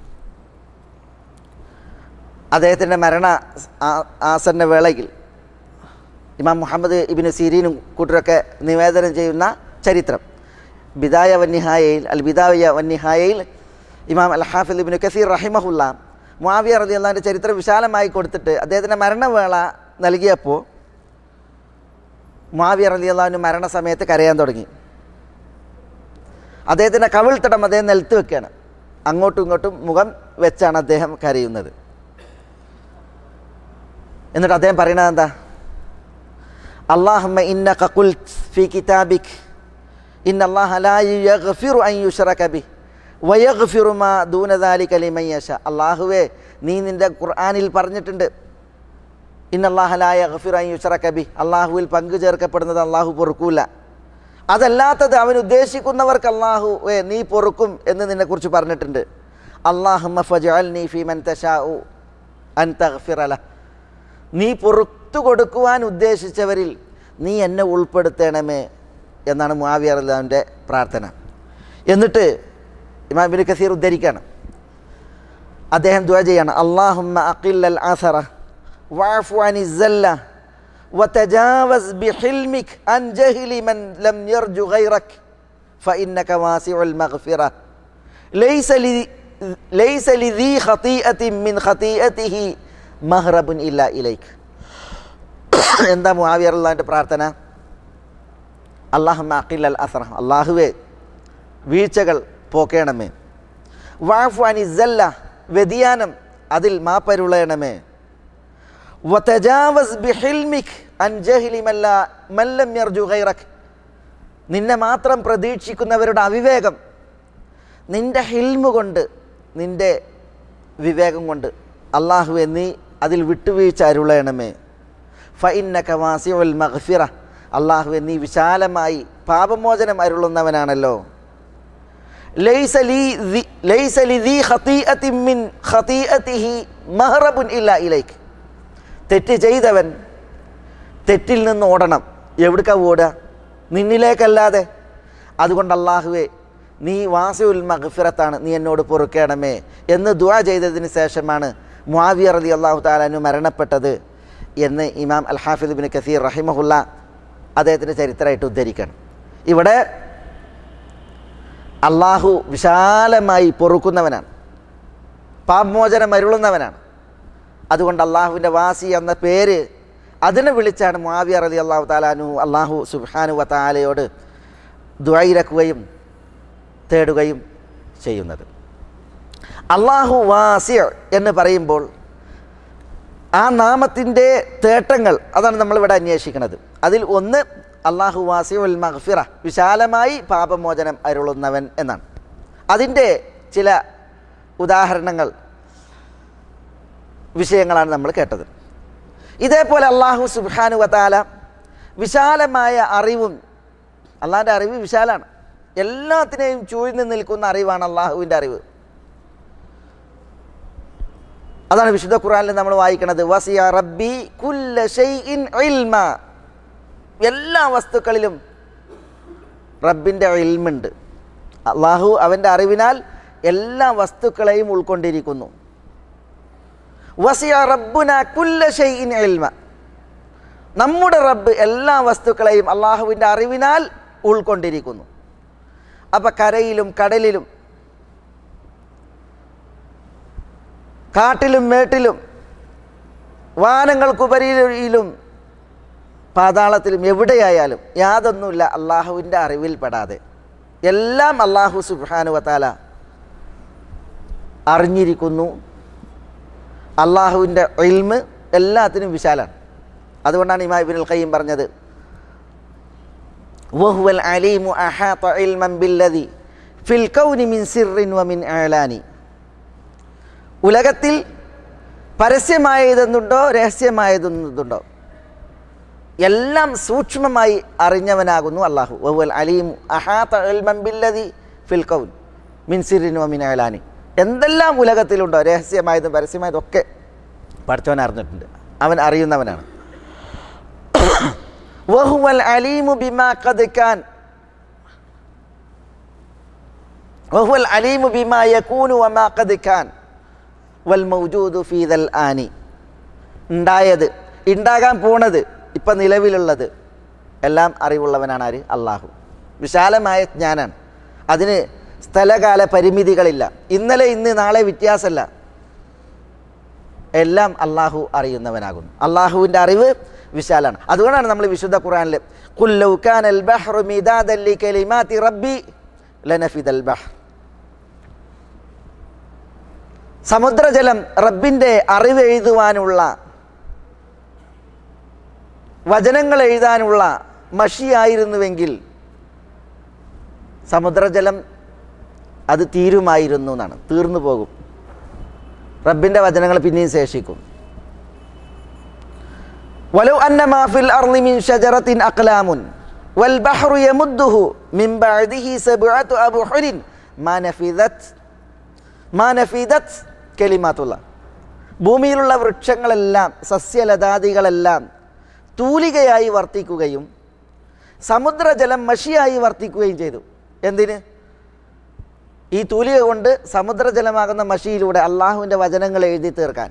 Speaker 2: അദ്ദേഹത്തിൻ്റെ മരണ ആസന്ന വേളയിൽ ഇമാം മുഹമ്മദ് ഇബ്നു സീരീനും കൂട്ടരൊക്കെ നിവേദനം ചെയ്യുന്ന ചരിത്രം, ബിദായ വന്നിഹായയിൽ അൽ ബിദായ വന്നിഹായയിൽ ഇമാം അൽ ഹാഫിദ് ഇബ്നു കസീർ റഹിമഹുല്ല മുആവിയ റളിയല്ലാഹുവിൻ്റെ ചരിത്രം വിശാലമായി കൊടുത്തിട്ട് അദ്ദേഹത്തിൻ്റെ മരണവേള നൽകിയപ്പോൾ മുആവിയ റളിയല്ലാഹു മരണസമയത്ത് കരയാൻ തുടങ്ങി. അദ്ദേഹത്തിൻ്റെ കവിൾത്തടം അദ്ദേഹം നിലത്ത് വെക്കുകയാണ്, അങ്ങോട്ടും ഇങ്ങോട്ടും മുഖം വെച്ചാണ് അദ്ദേഹം കരയുന്നത്. എന്നിട്ട് അദ്ദേഹം പറയുന്നത് എന്താ? അല്ലാഹുമ്മ ഇന്നക ഖുൽത് ഫീ കിതാബിക് ഇന്നല്ലാഹ ലാ യഗ്ഫിറു അൻ യുശ്റക ബിഹി വയഗ്ഫിറു മാ ദൂന ദാലിക ലിമൻ യശാ. അല്ലാഹുവേ, നീ നിൻ്റെ ഖുർആനിൽ പറഞ്ഞിട്ടുണ്ട്, ഇന്നല്ലാഹ ലാ യഗ്ഫിറു അൻ യുശ്റക ബിഹി, അല്ലാഹുവിൽ പങ്കു ചേർക്കപ്പെടുന്നത് അല്ലാഹു പൊറുക്കൂല, അതല്ലാത്തത് അവൻ ഉദ്ദേശിക്കുന്നവർക്ക് അല്ലാഹുവേ നീ പൊറുക്കും എന്ന് നിന്നെക്കുറിച്ച് പറഞ്ഞിട്ടുണ്ട്. അല്ലാഹുമ്മ ഫജ്അൽനി ഫീ മൻ തശാഉ അൻ തഗ്ഫിറ ലഹ്, നീ പുറത്തു കൊടുക്കുവാൻ ഉദ്ദേശിച്ചവരിൽ നീ എന്നെ ഉൾപ്പെടുത്തണമേ എന്നാണ് മുആവിയ റളിയല്ലാഹുവിൻ്റെ പ്രാർത്ഥന. എന്നിട്ട് ഇമാം ഇബ്നു കസീർ ഉദ്ധരിക്കുകയാണ്, അദ്ദേഹം ദുആ ചെയ്യാണ്, അല്ലാഹുമ്മ അഖില്ലൽ അസറ വഅഫു അനിസ് സല്ല വതജാവസ് ബിഹിൽമിക് അൻ ജഹ്ലി മൻ ലം യർജു ഗൈറക് ഫഇന്നക വാസിഉൽ മഗ്ഫിറ ലൈസ ലി ലൈസ ലിദി ഖതീഅത്തിൻ മിൻ ഖതീഅതിഹി മഹ്റബുൻ ഇല്ലാ ഇലൈക്. എന്താ മുആവിയ റളിയല്ലാഹുവിൻ്റെ പ്രാർത്ഥന? അല്ലാഹുമ്മ അഖില്ലൽ അസറ, അല്ലാഹുവേ വീഴ്ചകൾ പോക്കേണമേ, വഅഫു അനിസ് സല്ല, വ്യതിയാനം അതിൽ മാപ്പരുളയണമേ, വതജാവസ് ബിഹിൽമിക് അൻ ജഹ്ലി മൻ ലം യർജു ഗൈറക്, നിന്നെ മാത്രം പ്രതീക്ഷിക്കുന്നവരുടെ അവിവേകം നിൻ്റെ ഹിൽമു കൊണ്ട്, നിൻ്റെ വിവേകം കൊണ്ട് അല്ലാഹുവേ നീ അതിൽ വിട്ടുവീഴ്ച അരുളയണമേ. ഫഇന്നക വാസിഉൽ മഗ്ഫിറ, അല്ലാഹുവേ നീ വിശാലമായി പാപമോചനം അരുളുന്നവനാണല്ലോ. ലൈസ ലി ലൈസ ലിദി ഖതീഅത്തിൻ മിൻ ഖതീഅതിഹി മഹ്റബുൻ ഇല്ലാ ഇലൈക്, തെറ്റ് ചെയ്തവൻ തെറ്റിൽ നിന്ന് ഓടണം. എവിടേക്കാ ഓടുക? നിന്നിലേക്കല്ലാതെ. അതുകൊണ്ട് അല്ലാഹുവേ നീ വാസിഉൽ മഗ്ഫിറത്താണ്, നീ എന്നോട് പൊറുക്കണമേ എന്ന് ദുആ ചെയ്തതിന് ശേഷമാണ് മുആവിയ റളിയല്ലാഹു തആല അൻഹു മരണപ്പെട്ടത് എന്ന് ഇമാം അൽ ഹാഫിദ് ഇബ്നു കസീർ റഹിമഹുല്ല അദ്ദേഹത്തിൻ്റെ ചരിത്രമായിട്ട് ഉദ്ധരിക്കണം. ഇവിടെ അള്ളാഹു വിശാലമായി പൊറുക്കുന്നവനാണ്, പാപമോചനം അരുളുന്നവനാണ്. അതുകൊണ്ട് അള്ളാഹുവിൻ്റെ വാസി എന്ന പേര് അതിനെ വിളിച്ചാണ് മുആവിയ റളിയല്ലാഹു തആല അൻഹു അള്ളാഹു സുബ്ഹാനഹു വ തആലയോട് ദുആയിരക്കുകയും തേടുകയും ചെയ്യുന്നത്. അള്ളാഹു വാസി എന്ന് പറയുമ്പോൾ ആ നാമത്തിൻ്റെ തേട്ടങ്ങൾ അതാണ് നമ്മളിവിടെ അന്വേഷിക്കുന്നത്. അതിൽ ഒന്ന് അല്ലാഹു വാസിഉൽ മഗ്ഫിറ, വിശാലമായി പാപമോചനം അരുളുന്നവൻ എന്നാണ്. അതിൻ്റെ ചില ഉദാഹരണങ്ങൾ വിഷയങ്ങളാണ് നമ്മൾ കേട്ടത്. ഇതേപോലെ അല്ലാഹു സുബ്ഹാനഹു വ തആല വിശാലമായ അറിവും, അള്ളാഹിൻ്റെ അറിവ് വിശാലാണ്, എല്ലാത്തിനെയും ചൂഴ്ന്നു നിൽക്കുന്ന അറിവാണ് അള്ളാഹുവിൻ്റെ അറിവ്. അതാണ് വിശുദ്ധ ഖുർആനിൽ നമ്മൾ വായിക്കുന്നത്, വസിയ റബ്ബി കുല്ല ഷൈഇൻ ഇൽമ, എല്ലാ വസ്തുക്കളിലും റബ്ബിൻ്റെ ഇൽമുണ്ട്. അള്ളാഹു അവൻ്റെ അറിവിനാൽ എല്ലാ വസ്തുക്കളെയും ഉൾക്കൊണ്ടിരിക്കുന്നു. വസിയ റബ്ബുന കുല്ല ഷൈഇൻ ഇൽമ, നമ്മുടെ റബ്ബ് എല്ലാ വസ്തുക്കളെയും അള്ളാഹുവിൻ്റെ അറിവിനാൽ ഉൾക്കൊണ്ടിരിക്കുന്നു. അപ്പം കരയിലും കടലിലും കാട്ടിലും മേട്ടിലും വാനങ്ങൾക്കുപരിയിലും പാതാളത്തിലും എവിടെയായാലും യാതൊന്നുമില്ല അള്ളാഹുവിൻ്റെ അറിവിൽപ്പെടാതെ. എല്ലാം അള്ളാഹു സുബ്ഹാനഹു വ തആല അറിഞ്ഞിരിക്കുന്നു. അള്ളാഹുവിൻ്റെ ഇൽമ് എല്ലാത്തിനും വിശാലാണ്. അതുകൊണ്ടാണ് ഇമാം ഇബ്നുൽ ഖയ്യിം പറഞ്ഞത്, വഹുവൽ അലീമു അഹാത ഇൽമൻ ബില്ലദി ഫിൽ കൗനി മിൻ സിർറിൻ വമിൻ അലാനി. ഉലകത്തിൽ പരസ്യമായതെന്നുണ്ടോ രഹസ്യമായതെന്നുണ്ടോ എല്ലാം സൂക്ഷ്മമായി അറിഞ്ഞവനാകുന്നു അള്ളാഹു. വഹുവൽ അലീമു അഹാത ഇൽമൻ ബില്ലദി ഫിൽ കൗൻ മിൻ സിർറിൻ വമിൻ അലാനി. എന്തെല്ലാം ഉലകത്തിലുണ്ടോ രഹസ്യമായതും പരസ്യമായതും ഒക്കെ പഠിച്ചവൻ അറിഞ്ഞിട്ടുണ്ട്, അവൻ അറിയുന്നവനാണ്. വഹുവൽ അലീമു ബിമാ ഖദ് കാൻ വഹുവൽ അലീമു ബിമാ യകൂനു വമാ ഖദ് കാൻ വൽ മൗജൂദു ഫീ ദൽ ആനി. ഉണ്ടായത്, ഉണ്ടാകാൻ പോണത്, ഇപ്പം നിലവിലുള്ളത് എല്ലാം അറിവുള്ളവനാണ് ആര്? അള്ളാഹു. വിശാലമായ ജ്ഞാനാണ്, അതിന് സ്ഥലകാല പരിമിതികളില്ല. ഇന്നലെ ഇന്ന് നാളെ വ്യത്യാസമല്ല, എല്ലാം അള്ളാഹു അറിയുന്നവനാകുന്നു. അള്ളാഹുവിൻ്റെ അറിവ് വിശാലാണ്. അതുകൊണ്ടാണ് നമ്മൾ വിശുദ്ധ ഖുർആനിൽ ഖുൽ ലൗ കാനൽ ബഹ്റു മിദാദൻ ലികലിമാതി റബ്ബി ലനഫിദൽ ബഹ്ർ, സമുദ്രജലം റബ്ബിൻ്റെ അറിവ് എഴുതുവാനുള്ള, വചനങ്ങൾ എഴുതാനുള്ള മഷിയായിരുന്നുവെങ്കിൽ സമുദ്രജലം അത് തീരുമായിരുന്നു എന്നാണ്, തീർന്നു പോകും. റബ്ബിൻ്റെ വചനങ്ങൾ പിന്നെയും ശേഷിക്കും. വലൗ അന്ന മാ ഫിൽ അർളി മിൻ ഷജറത്തിൻ അഖ്ലാമുൻ വൽ ബഹ്റു യമുദ്ദുഹു മിൻ ബഅദിഹി സബ്അതു അബ്ഹുരിൻ മാ നഫിദത് മാ നഫിദത് കലിമാത്തുല്ലാഹ്. ഭൂമിയിലുള്ള വൃക്ഷങ്ങളെല്ലാം സസ്യലതാദികളെല്ലാം തൂലികയായി വർത്തിക്കുകയും സമുദ്രജലം മഷിയായി വർത്തിക്കുകയും ചെയ്തു. എന്തിന്? ഈ തൂലിക കൊണ്ട് സമുദ്രജലമാകുന്ന മഷിയിലൂടെ അള്ളാഹുവിൻ്റെ വചനങ്ങൾ എഴുതി തീർക്കാൻ.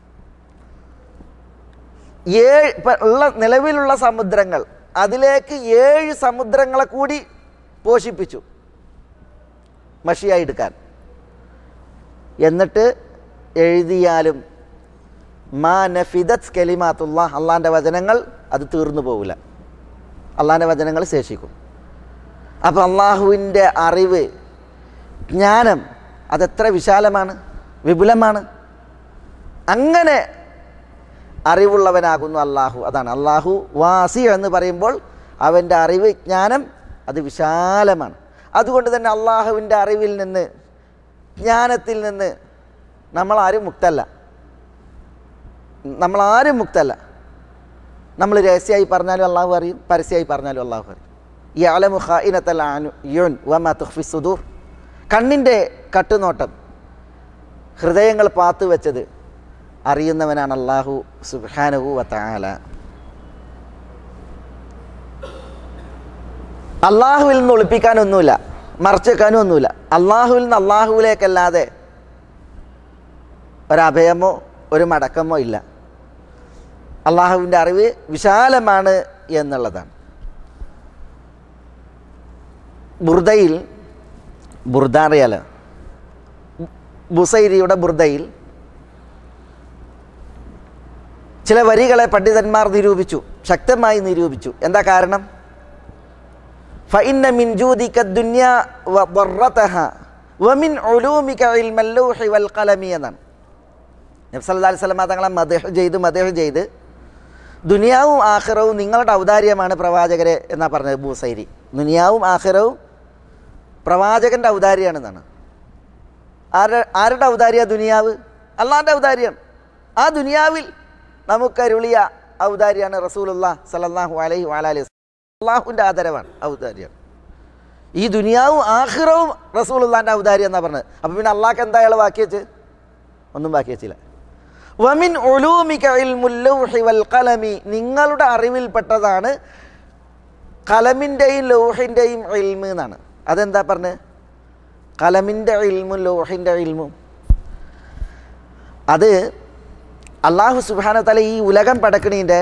Speaker 2: ഏഴ് ഉള്ള നിലവിലുള്ള സമുദ്രങ്ങൾ, അതിലേക്ക് ഏഴ് സമുദ്രങ്ങളെ കൂടി പോഷിപ്പിച്ചു മഷിയായി എടുക്കാൻ. എന്നിട്ട് എഴുതിയാലും മാ നഫിദത് കലിമാത്തുല്ലാഹ്, അള്ളാഹിൻ്റെ വചനങ്ങൾ അത് തീർന്നു പോകില്ല, അള്ളാഹിൻ്റെ വചനങ്ങൾ ശേഷിക്കും. അപ്പം അള്ളാഹുവിൻ്റെ അറിവ്, ജ്ഞാനം അതെത്ര വിശാലമാണ്, വിപുലമാണ്. അങ്ങനെ അറിവുള്ളവനാകുന്നു അള്ളാഹു. അതാണ് അള്ളാഹു വാസി എന്ന് പറയുമ്പോൾ അവൻ്റെ അറിവ്, ജ്ഞാനം അത് വിശാലമാണ്. അതുകൊണ്ട് തന്നെ അള്ളാഹുവിൻ്റെ അറിവിൽ നിന്ന്, ജ്ഞാനത്തിൽ നിന്ന് നമ്മളാരും മുക്തല്ല, നമ്മളാരും മുക്തല്ല. നമ്മൾ രഹസ്യമായി പറഞ്ഞാലും അള്ളാഹു അറിയും, പരസ്യമായി പറഞ്ഞാലും അള്ളാഹു അറിയും. യഅലമു ഖായിനത്തൽ അയുൻ വമാ തുഖ്ഫി സുദൂർ, കണ്ണിൻ്റെ കട്ടുനോട്ടം, ഹൃദയങ്ങൾ പാത്തു വെച്ചത് അറിയുന്നവനാണ് അല്ലാഹു സുബ്ഹാനഹു വ തആല. അള്ളാഹുവിൽ നിന്ന് ഒളിപ്പിക്കാനൊന്നുമില്ല, മറച്ചു വെക്കാനും ഒന്നുമില്ല. അള്ളാഹുവിൽ നിന്ന് അള്ളാഹുവിലേക്കല്ലാതെ ഒരഭയമോ ഒരു മടക്കമോ ഇല്ല. അള്ളാഹുവിൻ്റെ അറിവ് വിശാലമാണ് എന്നുള്ളതാണ്. ബുർദയിൽ, ബുർദ അറിയാലോ, ബുസൈരിയുടെ ബുർദയിൽ ചില വരികളെ പണ്ഡിതന്മാർ നിരൂപിച്ചു, ശക്തമായി നിരൂപിച്ചു. എന്താ കാരണം? ഫഇന്ന മിൻ ജൂദിക ദുനിയ വദറതഹ വമിൻ ഉലൂമിക ഇൽമൽ ലൗഹി വൽ ഖലമി എന്നാണ്. നബി സല്ലല്ലാഹു അലൈഹി വസല്ലം തങ്ങളെ മദ്ഹ് ചെയ്ത് മദ്ഹ് ചെയ്ത് ദുനിയാവും ആഖിറവും നിങ്ങളുടെ ഔദാര്യമാണ് പ്രവാചകരെ എന്നാണ് പറഞ്ഞത് ബൂസൈരി. ദുനിയാവും ആഖിറവും പ്രവാചകൻ്റെ ഔദാര്യമാണെന്നാണ്. ആരുടെ ആരുടെ ഔദാര്യ? ദുനിയാവ് അള്ളാഹിൻ്റെ ഔദാര്യമാണ്. ആ ദുനിയാവിൽ നമുക്കരുളിയ ഔദാര്യമാണ് റസൂലുള്ളാഹി സ്വല്ലല്ലാഹു അലൈഹി വഅലിഹി വസല്ലം. അള്ളാഹുവിൻ്റെ ആദരവാണ്, ഔദാര്യമാണ്. ഈ ദുനിയാവും ആഖിറവും റസൂലുള്ളാഹിൻ്റെ ഔദാര്യം എന്നാണ് പറഞ്ഞത്. അപ്പോൾ പിന്നെ അള്ളാഹ്ക്ക് എന്താ അയാൾ ബാക്കി വെച്ച്? ഒന്നും ബാക്കി വെച്ചില്ല. വമിൻ ഉലൂമിക ഇൽമുൽ ലൗഹി വൽ ഖലമി, നിങ്ങളുടെ അറിവിൽപ്പെട്ടതാണ് ഖലമിൻ്റെയും ലൗഹിൻ്റെയും ഇൽമ് എന്നാണ്. അതെന്താ പറഞ്ഞത്? ഖലമിൻ്റെ ഇൽമും ലൗഹിൻ്റെ ഇൽമും. അത് അള്ളാഹു സുബ്ഹാനഹു വ തആല ഈ ഉലകം പടക്കണീൻ്റെ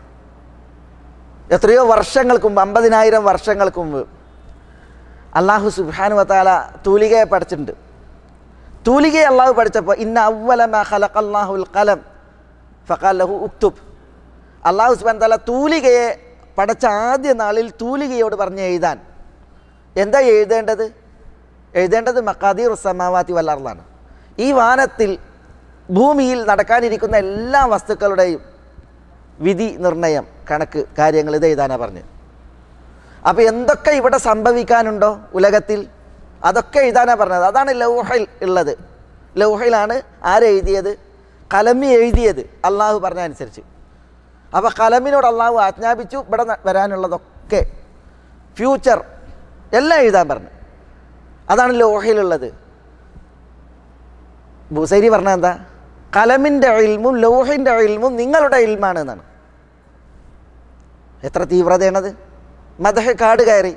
Speaker 2: എത്രയോ വർഷങ്ങൾക്ക് മുമ്പ്, അമ്പതിനായിരം വർഷങ്ങൾക്ക് മുമ്പ് അള്ളാഹു സുബ്ഹാനഹു വ തആല തൂലികയെ പഠിച്ചിട്ടുണ്ട്. തൂലികയെ അള്ളാഹു പഠിച്ചപ്പോൾ ഇന്ന അവ്വല മാ ഖലഖല്ലാഹുൽ ഖലം ഫഖാല ലഹു ഉക്തുബ്. അള്ളാഹു സുബ്ഹാനഹു വ തആല തൂലികയെ പഠിച്ച ആദ്യ നാളിൽ തൂലികയോട് പറഞ്ഞ് എഴുതാൻ. എന്താ എഴുതേണ്ടത്? എഴുതേണ്ടത് മഖാദീറുസ് സമാവാതി വൽ അർളാണ്. ഈ വാനത്തിൽ ഭൂമിയിൽ നടക്കാനിരിക്കുന്ന എല്ലാ വസ്തുക്കളുടെയും വിധി നിർണയം, കണക്ക്, കാര്യങ്ങൾ ഇത് എഴുതാനാണ് പറഞ്ഞത്. അപ്പോൾ എന്തൊക്കെ ഇവിടെ സംഭവിക്കാനുണ്ടോ ഉലകത്തിൽ അതൊക്കെ എഴുതാനാണ് പറഞ്ഞത്. അതാണ് ലൗഹിൽ ഉള്ളത്. ലൗഹിലാണ് ആരെഴുതിയത്? കലമി എഴുതിയത് അള്ളാഹു പറഞ്ഞ അനുസരിച്ച്. അപ്പോൾ കലമിനോട് അള്ളാഹു ആജ്ഞാപിച്ചു ഇവിടെ വരാനുള്ളതൊക്കെ ഫ്യൂച്ചർ എല്ലാം എഴുതാൻ പറഞ്ഞു. അതാണ് ലൗഹിലുള്ളത്. ബുസൈരി പറഞ്ഞത് എന്താ? കലമിൻ്റെ ഇൽമും ലൗഹിൻ്റെ ഇൽമും നിങ്ങളുടെ ഇൽമാണ് എന്നാണ്. എത്ര തീവ്രതയാണത്! മദ്ഹ് കാട് കയറി.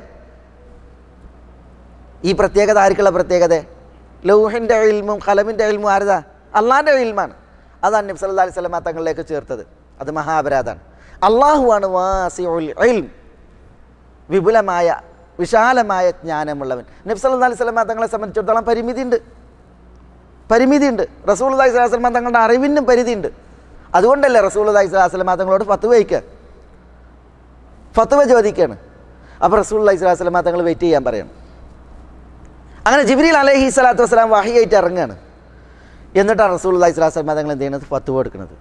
Speaker 2: ഈ പ്രത്യേകത ആർക്കുള്ള പ്രത്യേകത? ലൗഹിൻ്റെ ഇൽമും കലമിൻ്റെ ഇൽമും ആരുതാ? അള്ളാഹിൻ്റെ ഇൽമാണ്. അതാണ് നബി സല്ലല്ലാഹു അലൈഹി വസല്ലം തങ്ങളിലേക്ക് ചേർത്തത്. അത് മഹാപരാധാണ്. അള്ളാഹുവാണ് വാസിഉൽ ഇൽം, വിപുലമായ വിശാലമായ ജ്ഞാനമുള്ളവൻ. നബി സല്ലല്ലാഹു അലൈഹി വസല്ലം തങ്ങളെ സംബന്ധിച്ചിടത്തോളം പരിമിതിയുണ്ട്, പരിമിതിയുണ്ട്. റസൂലുള്ളാഹി സ്വല്ലല്ലാഹു അലൈഹി വസല്ലം തങ്ങളുടെ അറിവിനും പരിധിയുണ്ട്. അതുകൊണ്ടല്ലേ റസൂലുള്ളാഹി സ്വല്ലല്ലാഹു അലൈഹി വസല്ലം തങ്ങളോട് ഫത്വ വയ്ക്കുക, ഫത്വ ചോദിക്കുകയാണ്. അപ്പോൾ റസൂലുള്ളാഹി സ്വല്ലല്ലാഹു അലൈഹി വസല്ലം തങ്ങൾ വെയിറ്റ് ചെയ്യാൻ പറയണം. അങ്ങനെ ജിബ്രീൽ അലൈഹി സ്വലാത്തു വസ്സലാം വഹിയായിട്ട് ഇറങ്ങുകയാണ്. എന്നിട്ടാണ് റസൂലുള്ളാഹി സ്വല്ലല്ലാഹു അലൈഹി വസല്ലം തങ്ങൾ എന്ത് ചെയ്യുന്നത്? ഫത്വ കൊടുക്കുന്നത്.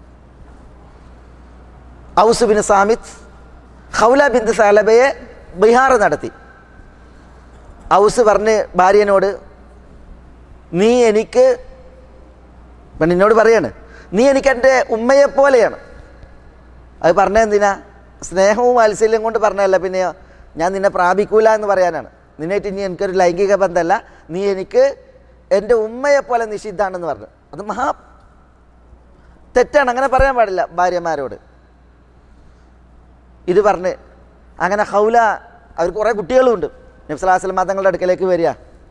Speaker 2: ഔസ് ബിൻ സാമിത്ത് ഖൗല ബിൻത് സഅലബയെ ബിഹാർ നടത്തി. ഔസ് പറഞ്ഞ് ഭാര്യനോട്, നീ എനിക്ക്, പെണ്ണിനോട് പറയാണ്, നീ എനിക്ക് എൻ്റെ ഉമ്മയെപ്പോലെയാണ്. അത് പറഞ്ഞത് എന്തിനാ? സ്നേഹവും വാത്സല്യം കൊണ്ട് പറഞ്ഞതല്ല, പിന്നെയോ ഞാൻ നിന്നെ പ്രാപിക്കൂല എന്ന് പറയാനാണ്. നിന്നായിട്ട് ഇനി എനിക്കൊരു ലൈംഗിക ബന്ധമല്ല, നീ എനിക്ക് എൻ്റെ ഉമ്മയെപ്പോലെ നിഷിദ്ധാണെന്ന് പറഞ്ഞു. അത് മഹാ തെറ്റാണ്, അങ്ങനെ പറയാൻ പാടില്ല ഭാര്യമാരോട്. ഇത് പറഞ്ഞ് അങ്ങനെ ഹൗല, അവർ കുറേ കുട്ടികളുമുണ്ട്. നബി സല്ലല്ലാഹു അലൈഹി വസല്ലം തങ്ങളുടെ അടുക്കലേക്ക് വരിക.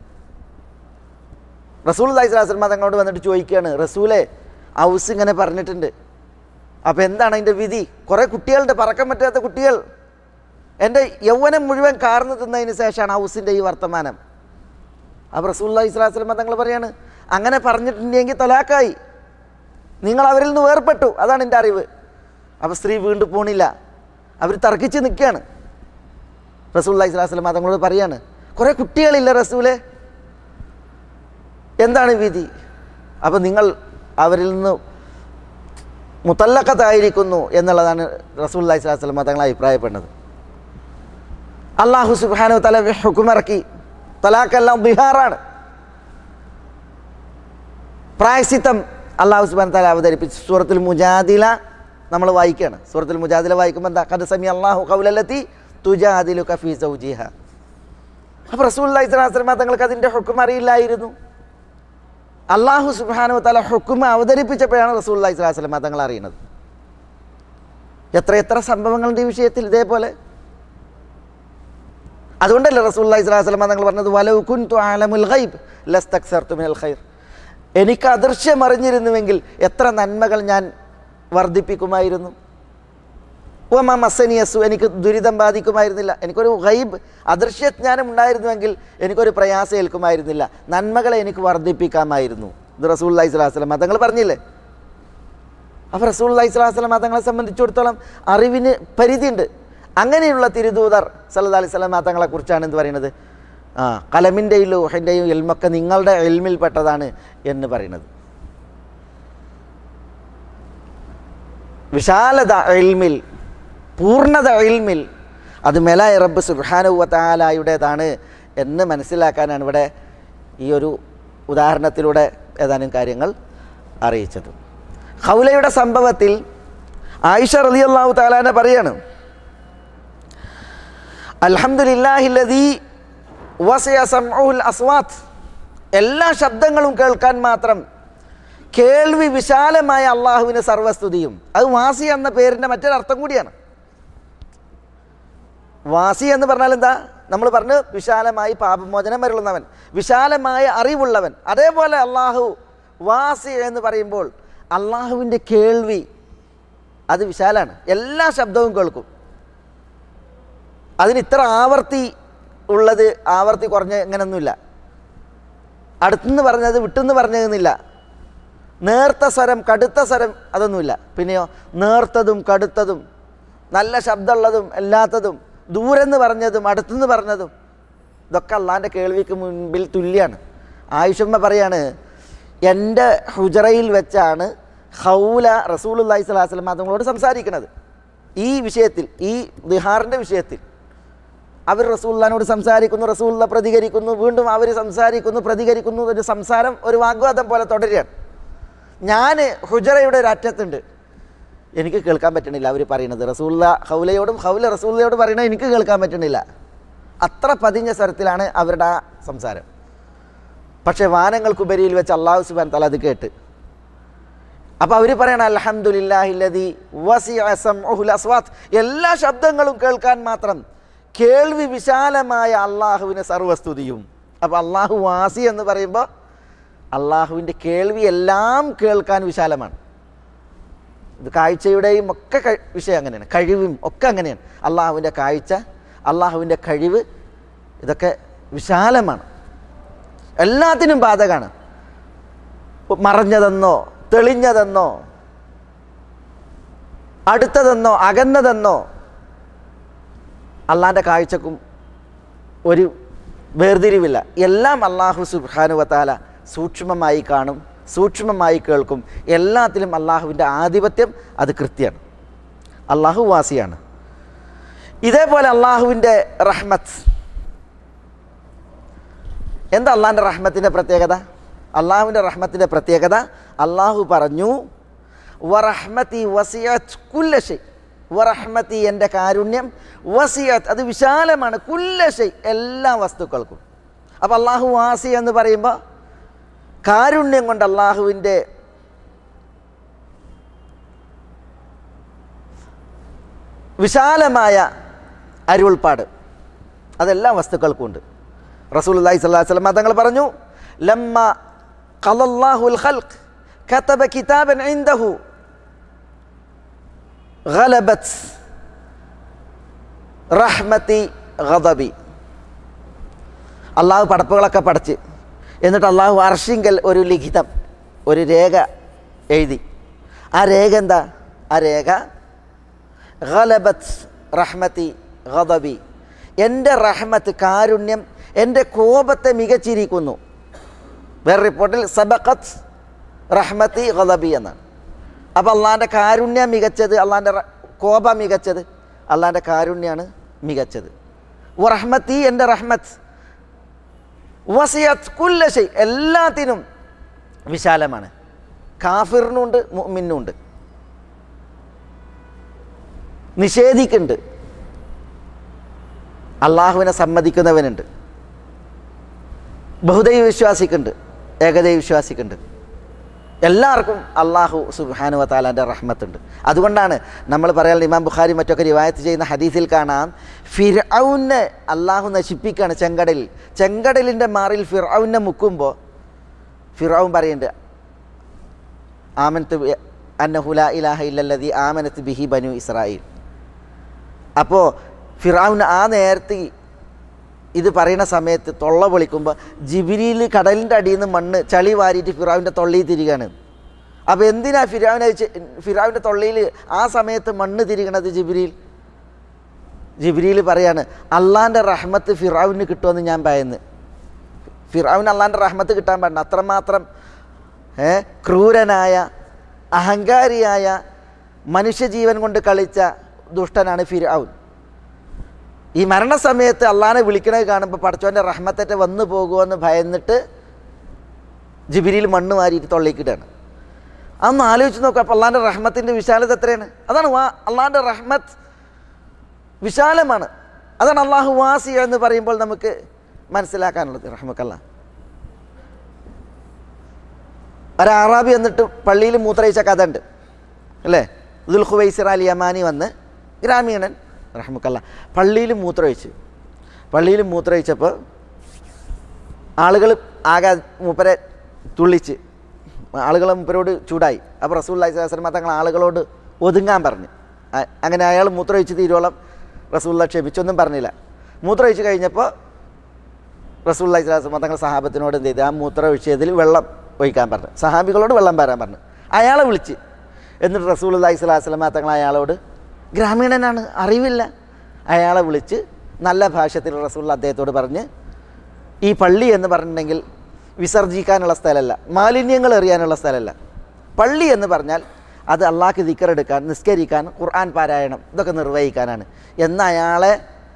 Speaker 2: റസൂലുള്ളാഹി സ്വല്ലല്ലാഹു അലൈഹി വസല്ലം തങ്ങളോട് വന്നിട്ട് ചോദിക്കുകയാണ്, റസൂലെ ഔസ് ഇങ്ങനെ പറഞ്ഞിട്ടുണ്ട്, അപ്പോൾ എന്താണ് അതിൻ്റെ വിധി? കുറേ കുട്ടികളുണ്ട്, പറക്കാൻ പറ്റാത്ത കുട്ടികൾ. എൻ്റെ യൗവനം മുഴുവൻ കാർന്നു തിന്നതിന് ശേഷമാണ് ഔസിൻ്റെ ഈ വർത്തമാനം. അപ്പോൾ റസൂലുള്ളാഹി സ്വല്ലല്ലാഹു അലൈഹി വസല്ലം തങ്ങൾ പറയാണ്, അങ്ങനെ പറഞ്ഞിട്ടുണ്ടെങ്കിൽ തലാക്കായി, നിങ്ങൾ അവരിൽ നിന്ന് വേർപെട്ടു, അതാണ് എൻ്റെ അറിവ്. അപ്പോൾ സ്ത്രീ വീണ്ടും പോണില്ല, അവർ തർക്കിച്ച് നിൽക്കുകയാണ്. റസൂലുള്ളാഹി സ്വല്ലല്ലാഹു അലൈഹി വസല്ലം തങ്ങളോട് പറയാണ്, കുറേ കുട്ടികളില്ല റസൂലെ, എന്താണ് വിധി? അപ്പോൾ നിങ്ങൾ അവരിൽ നിന്ന് മുത്തല്ലഖത്തായിരിക്കുന്നു എന്നുള്ളതാണ് റസൂലുള്ളാഹി സ്വല്ലല്ലാഹു അലൈഹി വസല്ലം തങ്ങൾ അഭിപ്രായപ്പെടുന്നത്. അല്ലാഹു സുബ്ഹാനഹു വ തആല ഹുക്മിറക്കി, തലാഖെല്ലാം ബിഹാറാണ്. പ്രായശ്ചിത്തം അല്ലാഹു സുബ്ഹാനഹു വ തആല അവതരിപ്പിച്ച് സൂറത്തുൽ മുജാദില നമ്മൾ വായിക്കുകയാണ്. സൂറത്തുൽ മുജാദില വായിക്കുമ്പോൾ എന്താ? ഖദ് സമി അല്ലാഹു ഖൗലല്ലതി തുജാദിലുക ഫീ സൗജിഹ. അപ്പോൾ റസൂലുള്ളാഹി സ്വല്ലല്ലാഹു അലൈഹി വസല്ലം തങ്ങൾക്ക് അതിൻ്റെ ഹുക്ം അറിയില്ലായിരുന്നു. അല്ലാഹു സുബ്ഹാനഹു വ തആല ഹുക്ം അവതരിപ്പിച്ചപ്പോഴാണ് റസൂലുള്ളാഹി സ്വല്ലല്ലാഹു അലൈഹി വസല്ലം തങ്ങൾ അറിയുന്നത്. എത്ര എത്ര സംഭവങ്ങളുടെ ഈ വിഷയത്തിൽ ഇതേപോലെ. അതുകൊണ്ടല്ലേ റസൂലുള്ളാഹി സ്വല്ലല്ലാഹു അലൈഹി വസല്ലം തങ്ങൾ പറഞ്ഞത്, വലൗ കുൻതു അലമുൽ ഗൈബ് ലസ്തക്സർതു മിനൽ ഖൈർ. എനിക്ക് അദൃശ്യം അറിഞ്ഞിരുന്നുവെങ്കിൽ എത്ര നന്മകൾ ഞാൻ വർദ്ധിപ്പിക്കുമായിരുന്നു. വമാ മസ്സനിയസു, എനിക്ക് ദുരിതം ബാധിക്കുമായിരുന്നില്ല. എനിക്കൊരു ഗൈബ് അദൃശ്യജ്ഞാനം ഉണ്ടായിരുന്നുവെങ്കിൽ എനിക്കൊരു പ്രയാസം ഏൽക്കുമായിരുന്നില്ല, നന്മകളെ എനിക്ക് വർദ്ധിപ്പിക്കാമായിരുന്നു. ഇത് റസൂലുള്ളാഹി സ്വല്ലല്ലാഹു അലൈഹി വസല്ലം തങ്ങൾ പറഞ്ഞില്ലേ. അപ്പോൾ റസൂലുള്ളാഹി സ്വല്ലല്ലാഹു അലൈഹി വസല്ലം തങ്ങളെ സംബന്ധിച്ചിടത്തോളം അറിവിന് പരിധിയുണ്ട്. അങ്ങനെയുള്ള തിരുദൂതർ സല്ലല്ലാഹു അലൈഹി വസല്ലം തങ്ങളെക്കുറിച്ചാണ് എന്ത് പറയുന്നത്? ആ കലമിൻ്റെയും ലൗഹിൻ്റെയും ഇൽമൊക്കെ നിങ്ങളുടെ ഇൽമിൽപ്പെട്ടതാണ് എന്ന് പറയുന്നത്. വിശാലത ഇൽമിൽ, പൂർണ്ണത ഇൽമിൽ അത് മേലായ റബ്ബ് സുബ്ഹാനഹു വ തആലയുടേതാണ് എന്ന് മനസ്സിലാക്കാനാണ് ഇവിടെ ഈ ഒരു ഉദാഹരണത്തിലൂടെ ഏതാനും കാര്യങ്ങൾ അറിയിച്ചത്. ഖൗലയുടെ സംഭവത്തിൽ ആയിഷ റളിയല്ലാഹു തആല പറയാണ്, അൽഹംദുലില്ലാഹില്ലദീ വസിഅ സമഉൽ അസ്വാത്ത്, എല്ലാ ശബ്ദങ്ങളും കേൾക്കാൻ മാത്രം കേൾവി വിശാലമായ അള്ളാഹുവിന് സർവസ്തുതിയും. അത് വാസി എന്ന പേരിൻ്റെ മറ്റൊരർത്ഥം കൂടിയാണ്. വാസി എന്ന് പറഞ്ഞാൽ എന്താ? നമ്മൾ പറഞ്ഞു വിശാലമായി പാപമോചനം വരുന്നവൻ, വിശാലമായ അറിവുള്ളവൻ. അതേപോലെ അള്ളാഹു വാസി എന്ന് പറയുമ്പോൾ അള്ളാഹുവിൻ്റെ കേൾവി അത് വിശാലാണ്, എല്ലാ ശബ്ദവും കേൾക്കും. അതിന് ഇത്ര ആവർത്തി ഉള്ളത്, ആവർത്തി കുറഞ്ഞ ഇങ്ങനൊന്നുമില്ല. അടുത്തുനിന്ന് പറഞ്ഞത് വിട്ടുനിന്ന് പറഞ്ഞതെന്നില്ല. നേർത്ത സ്വരം കടുത്ത സ്വരം അതൊന്നുമില്ല. പിന്നെയോ നേർത്തതും കടുത്തതും, നല്ല ശബ്ദമുള്ളതും അല്ലാത്തതും, ദൂരെന്ന് പറഞ്ഞതും അടുത്തുനിന്ന് പറഞ്ഞതും, ഇതൊക്കെ അള്ളാൻ്റെ കേൾവിക്ക് മുൻപിൽ തുല്യമാണ്. ആയിഷമ്മ പറയാണ്, എൻ്റെ ഹുജറയിൽ വെച്ചാണ് ഖൗല റസൂലുള്ളാഹി സ്വല്ലല്ലാഹു അലൈഹി വസല്ലം അതുങ്ങളോട് സംസാരിക്കുന്നത് ഈ വിഷയത്തിൽ, ഈ ദിഹാറിൻ്റെ വിഷയത്തിൽ. അവർ റസൂലുള്ളാഹിനോട് സംസാരിക്കുന്നു, റസൂലുള്ള പ്രതികരിക്കുന്നു, വീണ്ടും അവർ സംസാരിക്കുന്നു, പ്രതികരിക്കുന്നു. ഒരു സംസാരം, ഒരു വാഗ്വാദം പോലെ തുടരുകയാണ്. ഞാൻ ഹുജറയുടെ ഒരു അറ്റത്തുണ്ട്, എനിക്ക് കേൾക്കാൻ പറ്റണില്ല അവർ പറയുന്നത്. റസൂലുള്ള ഖൗലയോടും ഖൗല റസൂലയോട് പറയണത് എനിക്ക് കേൾക്കാൻ പറ്റണില്ല. അത്ര പതിഞ്ഞ സ്വരത്തിലാണ് അവരുടെ ആ സംസാരം. പക്ഷേ വാനങ്ങൾക്കുപരിയിൽ വെച്ച് അല്ലാഹു സുബ്ഹാനഹു വ തആല അത് കേട്ട്. അപ്പോൾ അവർ പറയണം, അൽഹംദുലില്ലാഹില്ലദീ വസിഅ സമഉൽ അസ്വാത്ത്, എല്ലാ ശബ്ദങ്ങളും കേൾക്കാൻ മാത്രം കേൾവി വിശാലമായ അള്ളാഹുവിന് സർവസ്തുതിയും. അപ്പോൾ അള്ളാഹു വാസി എന്ന് പറയുമ്പോൾ അള്ളാഹുവിൻ്റെ കേൾവി എല്ലാം കേൾക്കാൻ വിശാലമാണ്. ഇത് കാഴ്ചയുടെയും ഒക്കെ വിഷയം അങ്ങനെയാണ്, കഴിവും ഒക്കെ അങ്ങനെയാണ്. അള്ളാഹുവിൻ്റെ കാഴ്ച, അള്ളാഹുവിൻ്റെ കഴിവ്, ഇതൊക്കെ വിശാലമാണ്, എല്ലാത്തിനും ബാധകമാണ്. മറഞ്ഞതെന്നോ തെളിഞ്ഞതെന്നോ അടുത്തതെന്നോ അകന്നതെന്നോ അള്ളാൻ്റെ കാഴ്ചക്കും ഒരു വേർതിരിവില്ല. എല്ലാം അള്ളാഹു സുബ്ഹാനഹു വ തആല സൂക്ഷ്മമായി കാണും, സൂക്ഷ്മമായി കേൾക്കും. എല്ലാത്തിലും അള്ളാഹുവിൻ്റെ ആധിപത്യം അത് കൃത്യമാണ്. അള്ളാഹു വാസിയാണ്. ഇതേപോലെ അള്ളാഹുവിൻ്റെ റഹ്മത്ത്, എന്താ അള്ളാഹിൻ്റെ റഹ്മത്തിൻ്റെ പ്രത്യേകത? അള്ളാഹുവിൻ്റെ റഹ്മത്തിൻ്റെ പ്രത്യേകത അള്ളാഹു പറഞ്ഞു, വറഹ്മതി വസിഅത് കുല്ല ശൈ, വറഹ്മതി എൻ്റെ കാരുണ്യം, വസിഅത് അത് വിശാലമാണ്, കുല്ല ശൈ എല്ലാ വസ്തുക്കൾക്കും. അപ്പോൾ അള്ളാഹു വാസി എന്ന് പറയുമ്പോൾ കാരുണ്യം കൊണ്ട് അള്ളാഹുവിൻ്റെ വിശാലമായ അരുൾപ്പാട് അതെല്ലാ വസ്തുക്കൾക്കും ഉണ്ട്. റസൂലുള്ളാഹി സ്വല്ലല്ലാഹു അലൈഹി വസല്ലം തങ്ങൾ പറഞ്ഞു, ലമ്മ ഖലല്ലാഹുൽ ഖൽഖ് കതബ കിതാബൻ ഇൻദഹു ഗലബത് റഹ്മതി ഗദബി. അള്ളാഹു പടപ്പുകളൊക്കെ പടച്ച് എന്നിട്ട് അള്ളാഹു അർശിങ്കൽ ഒരു ലിഖിതം, ഒരു രേഖ എഴുതി. ആ രേഖ എന്താ? ആ രേഖ ഗലബത് റഹ്മതി ഗദബി, എൻ്റെ റഹ്മത്ത് കാരുണ്യം എൻ്റെ കോപത്തെ മികച്ചിരിക്കുന്നു. വേറെ റിപ്പോർട്ടിൽ സബഖത്ത് റഹ്മതി ഗദബി എന്നാണ്. അപ്പോൾ അള്ളാൻ്റെ കാരുണ്യം മികച്ചത്, അള്ളാൻ്റെ കോപം മികച്ചത്, അള്ളാൻ്റെ കാരുണ്യമാണ് മികച്ചത്. റഹ്മതി എൻ്റെ റഹ്മത്ത്, വസിഅത് കുല്ല ശൈ എല്ലാത്തിനും വിശാലമാണ്. കാഫിറിനുണ്ട് മുഅ്മിനുണ്ട്, നിഷേധിക്കുന്നുണ്ട്, അള്ളാഹുവിനെ സമ്മതിക്കുന്നവനുണ്ട്, ബഹുദൈവ വിശ്വാസിക്കുണ്ട്, ഏകദൈവ വിശ്വാസിക്കുണ്ട്. എല്ലാവർക്കും അള്ളാഹു സുബ്ഹാനഹു വ തആലാൻ്റെ റഹ്മത്തുണ്ട്. അതുകൊണ്ടാണ് നമ്മൾ പറയാൻ ഇമാം ബുഖാരി മറ്റൊക്കെ റിവായത്ത് ചെയ്യുന്ന ഹദീസിൽ കാണാം, ഫിർഔനെ അള്ളാഹു നശിപ്പിക്കുകയാണ് ചെങ്കടലിൽ. ചെങ്കടലിൻ്റെ മാറിൽ ഫിർഔനെ മുക്കുമ്പോൾ ഫിർഔൻ പറയുന്നുണ്ട്, ആമനതു അന്നഹു ലാ ഇലാഹ ഇല്ലല്ലദീ ആമനത് ബിഹി ബനു ഇസ്രായീൽ. അപ്പോൾ ഫിർഔൻ ആ നേരത്തെ ഇത് പറയുന്ന സമയത്ത് തൊള്ള പൊളിക്കുമ്പോൾ ജിബ്രീൽ കടലിൻ്റെ അടിയിൽ നിന്ന് മണ്ണ് ചളി വാരിയിട്ട് ഫിർഔൻ്റെ തൊള്ളിയിൽ തിരികയാണ്. അപ്പോൾ എന്തിനാ ഫിർഔനെ ഫിർഔൻ്റെ തൊള്ളിയിൽ ആ സമയത്ത് മണ്ണ് തിരികണത്? ജിബ്രീൽ ജിബ്രീൽ പറയാണ്, അള്ളാൻ്റെ റഹ്മത്ത് ഫിർഔന് കിട്ടുമെന്ന് ഞാൻ ഭയന്ന്. ഫിർഔന് അള്ളാൻ്റെ റഹ്മത്ത് കിട്ടാൻ പാടില്ല. അത്രമാത്രം ക്രൂരനായ, അഹങ്കാരിയായ, മനുഷ്യജീവൻ കൊണ്ട് കളിച്ച ദുഷ്ടനാണ് ഫിർഔൻ. ഈ മരണസമയത്ത് അള്ളാഹനെ വിളിക്കണത് കാണുമ്പോൾ പടച്ചോൻ്റെ റഹ്മത്തേറ്റ് വന്നു പോകുമെന്ന് ഭയന്നിട്ട് ജിബ്രീൽ മണ്ണ് വാരിയിട്ട് തൊള്ളിക്കിട്ടാണ്. അതൊന്ന് ആലോചിച്ച് നോക്കുക. അപ്പോൾ അള്ളാഹിൻ്റെ റഹ്മത്തിൻ്റെ വിശാലത എത്രയാണ്? അതാണ് വാ അള്ളാഹിൻ്റെ റഹ്മത്ത് വിശാലമാണ്. അതാണ് അള്ളാഹു വാസി എന്ന് പറയുമ്പോൾ നമുക്ക് മനസ്സിലാക്കാനുള്ളത്. റഹ്മക്കല്ല. ഒരു അറാബി എന്നിട്ട് പള്ളിയിൽ മൂത്രയിച്ച കഥ ഉണ്ട് അല്ലേ? ദുൽഖുവൈസിർ അൽ യമാനി വന്ന് ഗ്രാമീണൻ റഹ്മക്കല്ല പള്ളിയിൽ മൂത്രമൊഴിച്ച് പള്ളിയിൽ മൂത്രമൊഴിച്ചപ്പോൾ ആളുകൾ ആകെ മൂപ്പരെ തുള്ളിച്ച് ആളുകൾ മൂപ്പരോട് ചൂടായി. അപ്പോൾ റസൂലുള്ളാഹി സ്വല്ലല്ലാഹു അലൈഹി വസല്ലം തങ്ങൾ ആളുകളോട് ഒതുങ്ങാൻ പറഞ്ഞു. അങ്ങനെ അയാൾ മൂത്രമൊഴിച്ച് തീരുവോളം റസൂലുള്ളാഹി ക്ഷമിച്ചൊന്നും പറഞ്ഞില്ല. മൂത്രമൊഴിച്ച് കഴിഞ്ഞപ്പോൾ റസൂലുള്ളാഹി സ്വല്ലല്ലാഹു അലൈഹി വസല്ലം തങ്ങൾ സഹാബത്തിനോട് എന്ത് ചെയ്ത് ആ മൂത്രമൊഴിച്ചതിൽ വെള്ളം ഒഴിക്കാൻ പറഞ്ഞു. സഹാബികളോട് വെള്ളം വരാൻ പറഞ്ഞു. അയാളെ വിളിച്ച് എന്നിട്ട് റസൂലുള്ളാഹി സ്വല്ലല്ലാഹു അലൈഹി വസല്ലം തങ്ങൾ അയാളോട്, ഗ്രാമീണനാണ്, അറിവില്ല, അയാളെ വിളിച്ച് നല്ല ഭാഷത്തിൽ റസൂലുള്ളാഹി അദ്ദേഹത്തോട് പറഞ്ഞ്, ഈ പള്ളി എന്ന് പറഞ്ഞിട്ടുണ്ടെങ്കിൽ വിസർജിക്കാനുള്ള സ്ഥലമല്ല, മാലിന്യങ്ങൾ എറിയാനുള്ള സ്ഥലമല്ല. പള്ളി എന്ന് പറഞ്ഞാൽ അത് അള്ളാഹ്ക്ക് ദിക്റെടുക്കാൻ, നിസ്കരിക്കാൻ, ഖുർആൻ പാരായണം ഇതൊക്കെ നിർവഹിക്കാനാണ് എന്ന് അയാളെ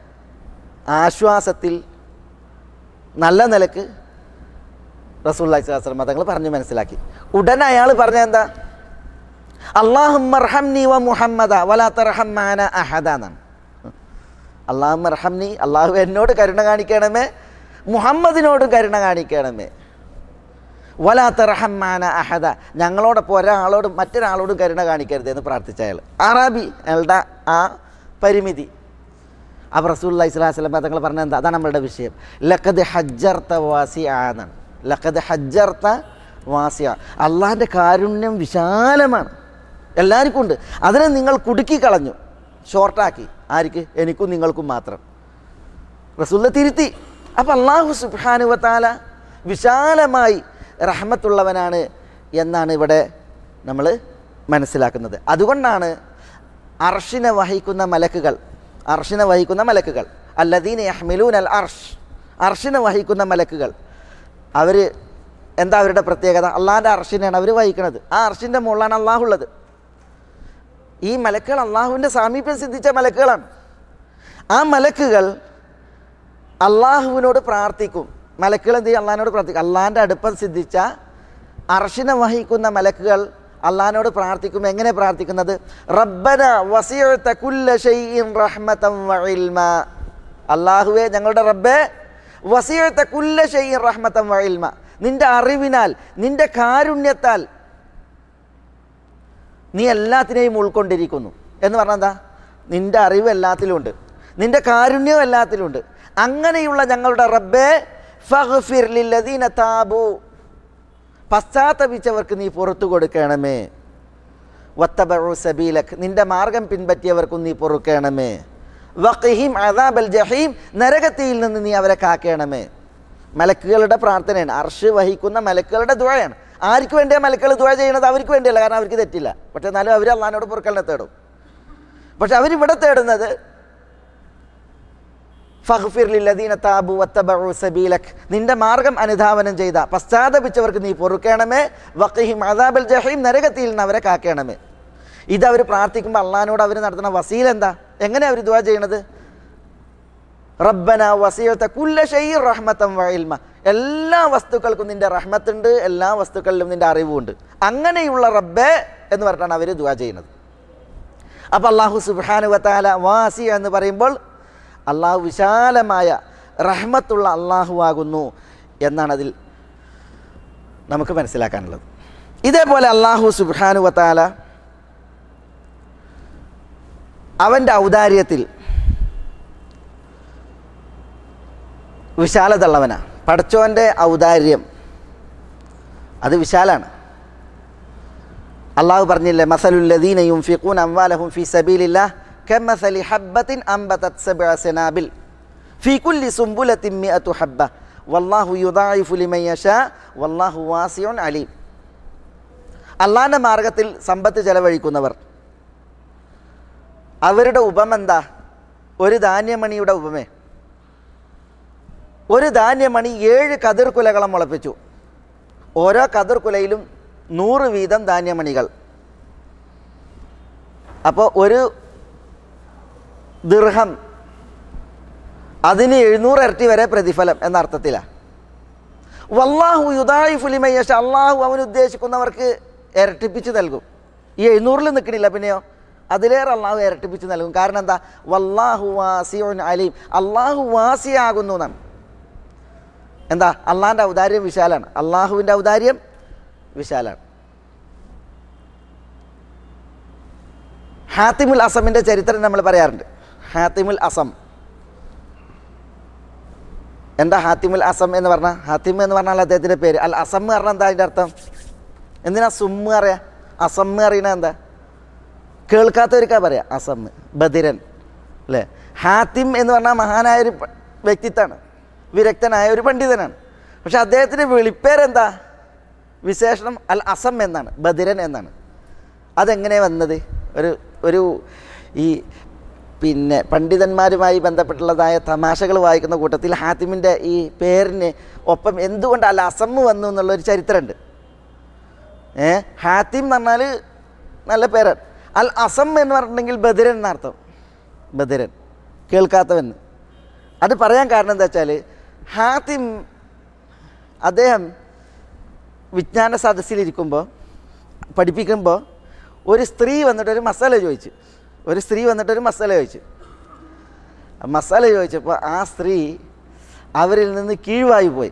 Speaker 2: ആശ്വാസത്തിൽ നല്ല നിലക്ക് റസൂലുള്ളാഹി സ്വല്ലല്ലാഹു അലൈഹി വസല്ലം തങ്ങൾ പറഞ്ഞു മനസ്സിലാക്കി. ഉടനെ അയാൾ പറഞ്ഞ എന്താ? അല്ലാഹുമ്മ അർഹംനി വ മുഹമ്മദ വലാ തർഹം മഅനാ അഹദ എന്നാണ്. അല്ലാഹുമ്മ അർഹംനി, അള്ളാഹു എന്നോട് കരുണ കാണിക്കണമേ, മുഹമ്മദിനോടും കരുണ കാണിക്കണമേ, വലാ തർഹം മഅനാ അഹദ, ഞങ്ങളോടൊപ്പം ഒരാളോടും മറ്റൊരാളോടും കരുണ കാണിക്കരുത് എന്ന് പ്രാർത്ഥിച്ച അയാൾ അറാബി, അയാളുടെ ആ പരിമിതി. അപ്പോൾ റസൂലുള്ളാഹി സ്വല്ലല്ലാഹു അലൈഹി വസല്ലം തങ്ങൾ പറഞ്ഞ എന്താ? അതാണ് നമ്മളുടെ വിഷയം. ലഖദ് ഹജ്ജർത വാസിഅ എന്നാണ്. ലഖദ് ഹജ്ജർത വാസിഅ, അള്ളാഹിൻ്റെ കാരുണ്യം വിശാലമാണ്, എല്ലാവർക്കും ഉണ്ട്. അതിനെ നിങ്ങൾ കുടുക്കി കളഞ്ഞു, ഷോർട്ടാക്കി. ആർക്ക്? എനിക്കും നിങ്ങൾക്കും മാത്രം. റസൂലുള്ളാഹി തിരുത്തി. അപ്പം അല്ലാഹു സുബ്ഹാനഹു വ തആല വിശാലമായി റഹ്മത്തുള്ളവനാണ് എന്നാണ് ഇവിടെ നമ്മൾ മനസ്സിലാക്കുന്നത്. അതുകൊണ്ടാണ് അർഷിനെ വഹിക്കുന്ന മലക്കുകൾ അർഷിനെ വഹിക്കുന്ന മലക്കുകൾ അല്ലദീന യഹ്മിലൂനൽ അർഷ്, അർഷിനെ വഹിക്കുന്ന മലക്കുകൾ അവർ എന്താ അവരുടെ പ്രത്യേകത? അള്ളാഹിൻ്റെ അർഷിനെയാണ് അവർ വഹിക്കുന്നത്. ആ അർഷിൻ്റെ മുകളിലാണ് അള്ളാഹുള്ളത്. ഈ മലക്കുകൾ അള്ളാഹുവിൻ്റെ സാമീപ്യം സിദ്ധിച്ച മലക്കുകളാണ്. ആ മലക്കുകൾ അള്ളാഹുവിനോട് പ്രാർത്ഥിക്കും. മലക്കുകൾ എന്ത് ചെയ്യും? അള്ളാഹിനോട് പ്രാർത്ഥിക്കും. അള്ളാഹിൻ്റെ അടുപ്പം സിദ്ധിച്ച അർഷിനെ വഹിക്കുന്ന മലക്കുകൾ അള്ളാഹിനോട് പ്രാർത്ഥിക്കും. എങ്ങനെ പ്രാർത്ഥിക്കുന്നത്? റബ്ബന വസിഅത കുല്ല ശൈഇൻ റഹ്മതൻ വ ഇൽമാ, അള്ളാഹുവേ ഞങ്ങളുടെ റബ്ബേ, വസിഅത കുല്ല ശൈഇൻ റഹ്മതൻ വ ഇൽമാ, നിൻ്റെ അറിവിനാൽ നിൻ്റെ കാരുണ്യത്താൽ നീ എല്ലാത്തിനെയും ഉൾക്കൊണ്ടിരിക്കുന്നു എന്ന് പറഞ്ഞാൽ എന്താ? നിൻ്റെ അറിവ് എല്ലാത്തിലുമുണ്ട്, നിൻ്റെ കാരുണ്യം എല്ലാത്തിലുമുണ്ട്. അങ്ങനെയുള്ള ഞങ്ങളുടെ റബ്ബേ, ഫഗ്ഫിർ ലില്ലദീന താബു, പശ്ചാത്തപിച്ചവർക്ക് നീ പുറത്തു കൊടുക്കണമേ, വത്തബഉ സബീലക്, നിൻ്റെ മാർഗം പിൻപറ്റിയവർക്കും നീ പൊറുക്കണമേ, വഖിഹിം അദാബൽ ജഹീം, നരകത്തിയിൽ നിന്ന് നീ അവരെ കാക്കണമേ. മലക്കുകളുടെ പ്രാർത്ഥനയാണ്, അർഷ് വഹിക്കുന്ന മലക്കുകളുടെ ദുആയാണ്. ആർക്ക് വേണ്ടിയാണ് മലക്കുകൾ ദുആ ചെയ്യണത്? അവർക്ക് വേണ്ടിയല്ല, കാരണം അവർക്ക് തെറ്റില്ല. പക്ഷെ എന്നാലും അവർ അള്ളാഹിനോട് പൊറുക്കലിനെ തേടും. പക്ഷെ അവരിവിടെ തേടുന്നത് ഫഗ്ഫിർ ലില്ലദീന താബു വത്തബഉ സബീലക്, നിന്റെ മാർഗം അനുധാവനം ചെയ്ത പശ്ചാത്തപിച്ചവർക്ക് നീ പൊറുക്കണമേ, വഖിഹിം അദാബൽ ജഹീം, നരകത്തിൽ നിന്ന് അവരെ കാക്കണമേ. ഇതവർ പ്രാർത്ഥിക്കുമ്പോൾ അള്ളാഹിനോട് അവർ നടത്തുന്ന വസീല എന്താ? എങ്ങനെ അവർ ദുആ ചെയ്യണത്? റബ്ബന വസിഅത കുല്ല ശൈഇൻ റഹ്മതൻ വ ഇൽമ, എല്ലാ വസ്തുക്കൾക്കും നിൻ്റെ റഹ്മത്തുണ്ട്, എല്ലാ വസ്തുക്കളിലും നിൻ്റെ അറിവുണ്ട്. അങ്ങനെയുള്ള റബ്ബേ എന്ന് പറഞ്ഞിട്ടാണ് അവർ ദുആ ചെയ്യുന്നത്. അപ്പോൾ അല്ലാഹു സുബ്ഹാനഹു വ തആല വാസി എന്ന് പറയുമ്പോൾ അള്ളാഹു വിശാലമായ റഹ്മത്തുള്ള അള്ളാഹു ആകുന്നു എന്നാണ് അതിൽ നമുക്ക് മനസ്സിലാക്കാനുള്ളത്. ഇതേപോലെ അള്ളാഹു സുബ്ഹാനഹു വ തആല അവൻ്റെ ഔദാര്യത്തിൽ വിശാലത ഉള്ളവനാണ്. പടച്ചോൻ്റെ ഔദാര്യം അത് വിശാലാണ്. അള്ളാഹു പറഞ്ഞില്ലേ, മസലുല്ലദീന യുൻഫിഖൂന അംവാലഹും ഫീ സബീലില്ലാഹ് കമസലി ഹബ്ബത്തിൻ അംബതത് സബ്അ സനാബിൽ ഫീ കുല്ലി സുംബുലത്തിൻ മിഅതു ഹബ്ബ വല്ലാഹു യുദാഇഫു ലിമൻ യശാ വല്ലാഹു വാസിഉൻ അലീം. അള്ളാഹിൻ്റെ മാർഗത്തിൽ സമ്പത്ത് ചെലവഴിക്കുന്നവർ, അവരുടെ ഉപമ എന്താ? ഒരു ധാന്യമണിയുടെ ഉപമേ. ഒരു ധാന്യമണി ഏഴ് കതിർക്കുലകളും മുളപ്പിച്ചു. ഓരോ കതിർക്കുലയിലും നൂറ് വീതം ധാന്യമണികൾ. അപ്പോൾ ഒരു ദിർഹം അതിന് എഴുന്നൂറ് ഇരട്ടി വരെ പ്രതിഫലം എന്ന അർത്ഥത്തിലാണ്. വല്ലാഹു യുദാഇഫു ലിമൻ യശാ, അള്ളാഹു അവൻ ഉദ്ദേശിക്കുന്നവർക്ക് ഇരട്ടിപ്പിച്ച് നൽകും. ഈ എഴുന്നൂറിൽ നിൽക്കണില്ല, പിന്നെയോ അതിലേറെ അള്ളാഹു ഇരട്ടിപ്പിച്ച് നൽകും. കാരണം എന്താ? വല്ലാഹു വാസിഉൻ അലീം, അള്ളാഹു വാസിയാകുന്നു എന്നാണ്. എന്താ? അള്ളാഹിൻ്റെ ഔദാര്യം വിശാലാണ്, അള്ളാഹുവിൻ്റെ ഔദാര്യം വിശാലാണ്. ഹാത്തിമുൽ അസമിൻ്റെ ചരിത്രം നമ്മൾ പറയാറുണ്ട്. ഹാത്തിമുൽ അസം എന്താ? ഹാത്തിമുൽ അസം എന്ന് പറഞ്ഞാൽ, ഹാത്തിം എന്ന് പറഞ്ഞാൽ അദ്ദേഹത്തിൻ്റെ പേര്. അൽ അസം എന്ന് പറഞ്ഞാൽ എന്താ അതിൻ്റെ അർത്ഥം? എന്തിനാ സുമ്മ് അറിയാം? അസമ്മ് അറിയണ എന്താ? കേൾക്കാത്തവർക്കാ പറയാം അസമ്മ്, ബദിരൻ അല്ലേ? ഹാത്തിം എന്ന് പറഞ്ഞാൽ മഹാനായ ഒരു വ്യക്തിത്വമാണ്, വിരക്തനായ ഒരു പണ്ഡിതനാണ്. പക്ഷെ അദ്ദേഹത്തിൻ്റെ വിളിപ്പേരെന്താ? വിശേഷണം അൽ അസം എന്നാണ്, ബദിരൻ എന്നാണ്. അതെങ്ങനെ വന്നത്? ഒരു ഒരു ഈ പിന്നെ പണ്ഡിതന്മാരുമായി ബന്ധപ്പെട്ടുള്ളതായ തമാശകൾ വായിക്കുന്ന കൂട്ടത്തിൽ ഹാത്തിമിൻ്റെ ഈ പേരിന് ഒപ്പം എന്തുകൊണ്ട് അൽ അസമ്മ് വന്നു എന്നുള്ളൊരു ചരിത്രമുണ്ട്. ഏ ഹാത്തിം എന്ന് പറഞ്ഞാൽ നല്ല പേരാണ്. അൽ അസം എന്ന് പറഞ്ഞിട്ടുണ്ടെങ്കിൽ ബദിരൻ എന്നർത്ഥം, ബദിരൻ കേൾക്കാത്തവൻ. അത് പറയാൻ കാരണം എന്താ വെച്ചാൽ, ഹാത്തിം അദ്ദേഹം വിജ്ഞാന സദസ്സിലിരിക്കുമ്പോൾ പഠിപ്പിക്കുമ്പോൾ ഒരു സ്ത്രീ വന്നിട്ടൊരു മസാല ചോദിച്ചു. ഒരു സ്ത്രീ വന്നിട്ടൊരു മസാല ചോദിച്ചു. മസാല ചോദിച്ചപ്പോൾ ആ സ്ത്രീ അവരിൽ നിന്ന് കീഴ്വായി പോയി.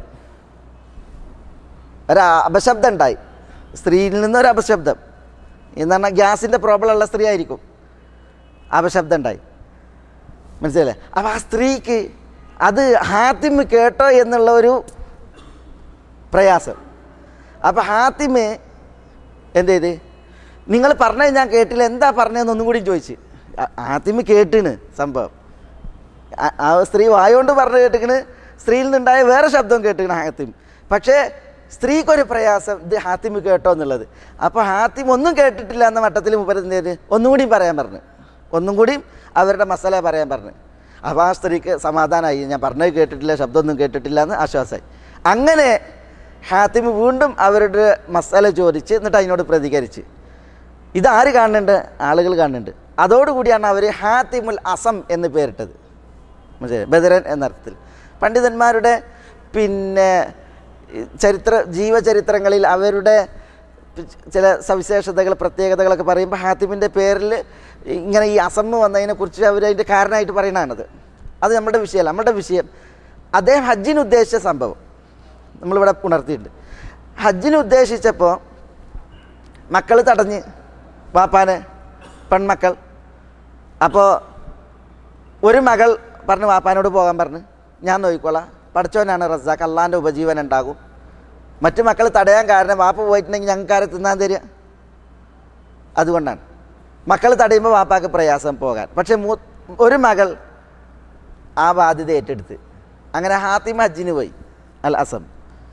Speaker 2: ഒരു അപശബ്ദം ഉണ്ടായി, സ്ത്രീയിൽ നിന്നൊരു അപശബ്ദം. എന്ന് പറഞ്ഞാൽ ഗ്യാസിൻ്റെ പ്രോബ്ലം ഉള്ള സ്ത്രീ ആയിരിക്കും. അപശബ്ദം ഉണ്ടായി, മനസ്സിലല്ലേ? അപ്പോൾ ആ സ്ത്രീക്ക് അത് ഹാത്തിം കേട്ടോ എന്നുള്ള ഒരു പ്രയാസം. അപ്പോൾ ഹാത്തിം എന്ത് ചെയ്ത്, നിങ്ങൾ പറഞ്ഞത് ഞാൻ കേട്ടില്ല, എന്താ പറഞ്ഞതെന്ന് ഒന്നും കൂടി ചോദിച്ച്. ഹാത്തിം കേട്ടിന് സംഭവം, ആ സ്ത്രീ വായോണ്ട് പറഞ്ഞു കേട്ടിക്കണ്, സ്ത്രീയിൽ നിന്നുണ്ടായ വേറെ ശബ്ദം കേട്ടിക്കണ് ഹാത്തിം. പക്ഷേ സ്ത്രീക്കൊരു പ്രയാസം, ഇത് ഹാത്തിം കേട്ടോ എന്നുള്ളത്. അപ്പോൾ ഹാത്തിം ഒന്നും കേട്ടിട്ടില്ല എന്ന മട്ടത്തിൽ മുപ്പത്തി ഒന്നും കൂടിയും പറയാൻ പറഞ്ഞു, ഒന്നും കൂടിയും അവരുടെ മസാല പറയാൻ പറഞ്ഞു. അപ്പോൾ ആ സ്ത്രീക്ക് സമാധാനമായി, ഞാൻ പറഞ്ഞത് കേട്ടിട്ടില്ല, ശബ്ദമൊന്നും കേട്ടിട്ടില്ല എന്ന് ആശ്വാസമായി. അങ്ങനെ ഹാത്തിം വീണ്ടും അവരുടെ മസാല ചോദിച്ച് എന്നിട്ട് അതിനോട് പ്രതികരിച്ച്. ഇതാര് കാണുന്നുണ്ട്? ആളുകൾ കാണുന്നുണ്ട്. അതോടുകൂടിയാണ് അവർ ഹാത്തിമുൽ അസം എന്ന് പേരിട്ടത്, മനസ്സിലായി? ബദരൻ എന്നർത്ഥത്തിൽ. പണ്ഡിതന്മാരുടെ പിന്നെ ചരിത്ര ജീവചരിത്രങ്ങളിൽ അവരുടെ ചില സവിശേഷതകൾ, പ്രത്യേകതകളൊക്കെ പറയുമ്പോൾ ഹാത്തിമിൻ്റെ പേരിൽ ഇങ്ങനെ ഈ അസമ്മ് വന്നതിനെക്കുറിച്ച് അവർ അതിൻ്റെ കാരണമായിട്ട് പറയുന്നതാണത്. അത് നമ്മുടെ വിഷയമല്ല. നമ്മുടെ വിഷയം അദ്ദേഹം ഹജ്ജിന് ഉദ്ദേശിച്ച സംഭവം നമ്മളിവിടെ ഉണർത്തിയിട്ടുണ്ട്. ഹജ്ജിന് ഉദ്ദേശിച്ചപ്പോൾ മക്കൾ തടഞ്ഞ്, വാപ്പാന് പെൺമക്കൾ. അപ്പോൾ ഒരു മകൾ പറഞ്ഞ് വാപ്പാനോട് പോകാൻ പറഞ്ഞ്, ഞാൻ നോക്കിക്കോളാം, പഠിച്ചവനാണ് റസാഖ്, അള്ളാൻ്റെ ഉപജീവനം ഉണ്ടാകും. മറ്റു മക്കൾ തടയാൻ കാരണം വാപ്പ പോയിട്ടുണ്ടെങ്കിൽ ഞങ്ങൾക്കാരെ തിന്നാൻ തരിക, അതുകൊണ്ടാണ് മക്കൾ തടയുമ്പോൾ വാപ്പാക്ക് പ്രയാസം പോകാൻ. പക്ഷെ മൂ ഒരു മകൾ ആ ബാധ്യത ഏറ്റെടുത്ത്. അങ്ങനെ ഹാത്തിം ഹജ്ജിന് പോയി. അൽ അസം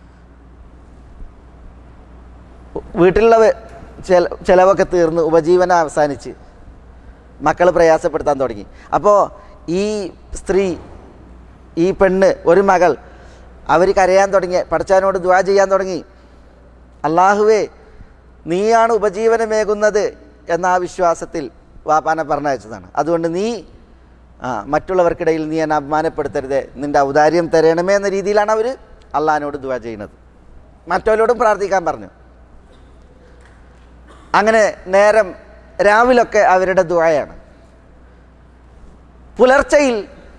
Speaker 2: വീട്ടിലുള്ള ചില ചിലവൊക്കെ തീർന്ന് ഉപജീവനം അവസാനിച്ച് മക്കൾ പ്രയാസപ്പെടുത്താൻ തുടങ്ങി. അപ്പോൾ ഈ സ്ത്രീ, ഈ പെണ്ണ്, ഒരു മകൾ, അവർ കരയാൻ തുടങ്ങി, പടച്ചവനോട് ദുആ ചെയ്യാൻ തുടങ്ങി. അള്ളാഹുവേ, നീയാണ് ഉപജീവനമേകുന്നത് എന്ന ആ വിശ്വാസത്തിൽ വാപ്പാനെ പറഞ്ഞയച്ചതാണ്. അതുകൊണ്ട് നീ ആ മറ്റുള്ളവർക്കിടയിൽ നീ എന്നെ അപമാനപ്പെടുത്തരുത്, നിൻ്റെ ഔദാര്യം തരണമേ എന്ന രീതിയിലാണ് അവർ അള്ളാഹിനോട് ദുആ ചെയ്യുന്നത്. മറ്റവരോടും പ്രാർത്ഥിക്കാൻ പറഞ്ഞു. അങ്ങനെ നേരം രാവിലൊക്കെ അവരുടെ ദുആയാണ്. പുലർച്ചയിൽ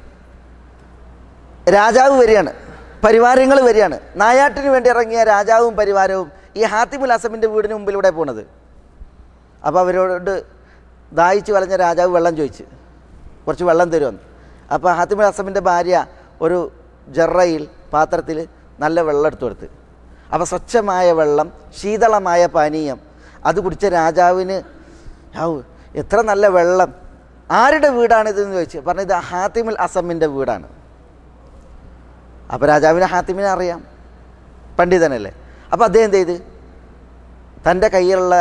Speaker 2: രാജാവ് വരികയാണ്, പരിവാരങ്ങൾ വരികയാണ്. നായാട്ടിന് വേണ്ടി ഇറങ്ങിയ രാജാവും പരിവാരവും ഈ ഹാത്തിമുൽ അസമിൻ്റെ വീടിന് മുമ്പിലൂടെ പോണത്. അപ്പോൾ അവരോട് ദാഹിച്ച് വലഞ്ഞ രാജാവ് വെള്ളം ചോദിച്ച്, കുറച്ച് വെള്ളം തരുമെന്ന്. അപ്പോൾ ഹാത്തിമുൽ അസമിൻ്റെ ഭാര്യ ഒരു ജറയിൽ, പാത്രത്തിൽ നല്ല വെള്ളം എടുത്തു കൊടുത്ത്. അപ്പോൾ സ്വച്ഛമായ വെള്ളം, ശീതളമായ പാനീയം, അത് കുടിച്ച രാജാവിന് ഔ എത്ര നല്ല വെള്ളം, ആരുടെ വീടാണിതെന്ന് ചോദിച്ചു. പറഞ്ഞു, ഇത് ഹാത്തിമുൽ അസമിൻ്റെ വീടാണ്. അപ്പോൾ രാജാവിന് ഹാത്തിമിനെ അറിയാം, പണ്ഡിതനല്ലേ. അപ്പോൾ അദ്ദേഹം എന്ത് ചെയ്ത്, തൻ്റെ കയ്യിലുള്ള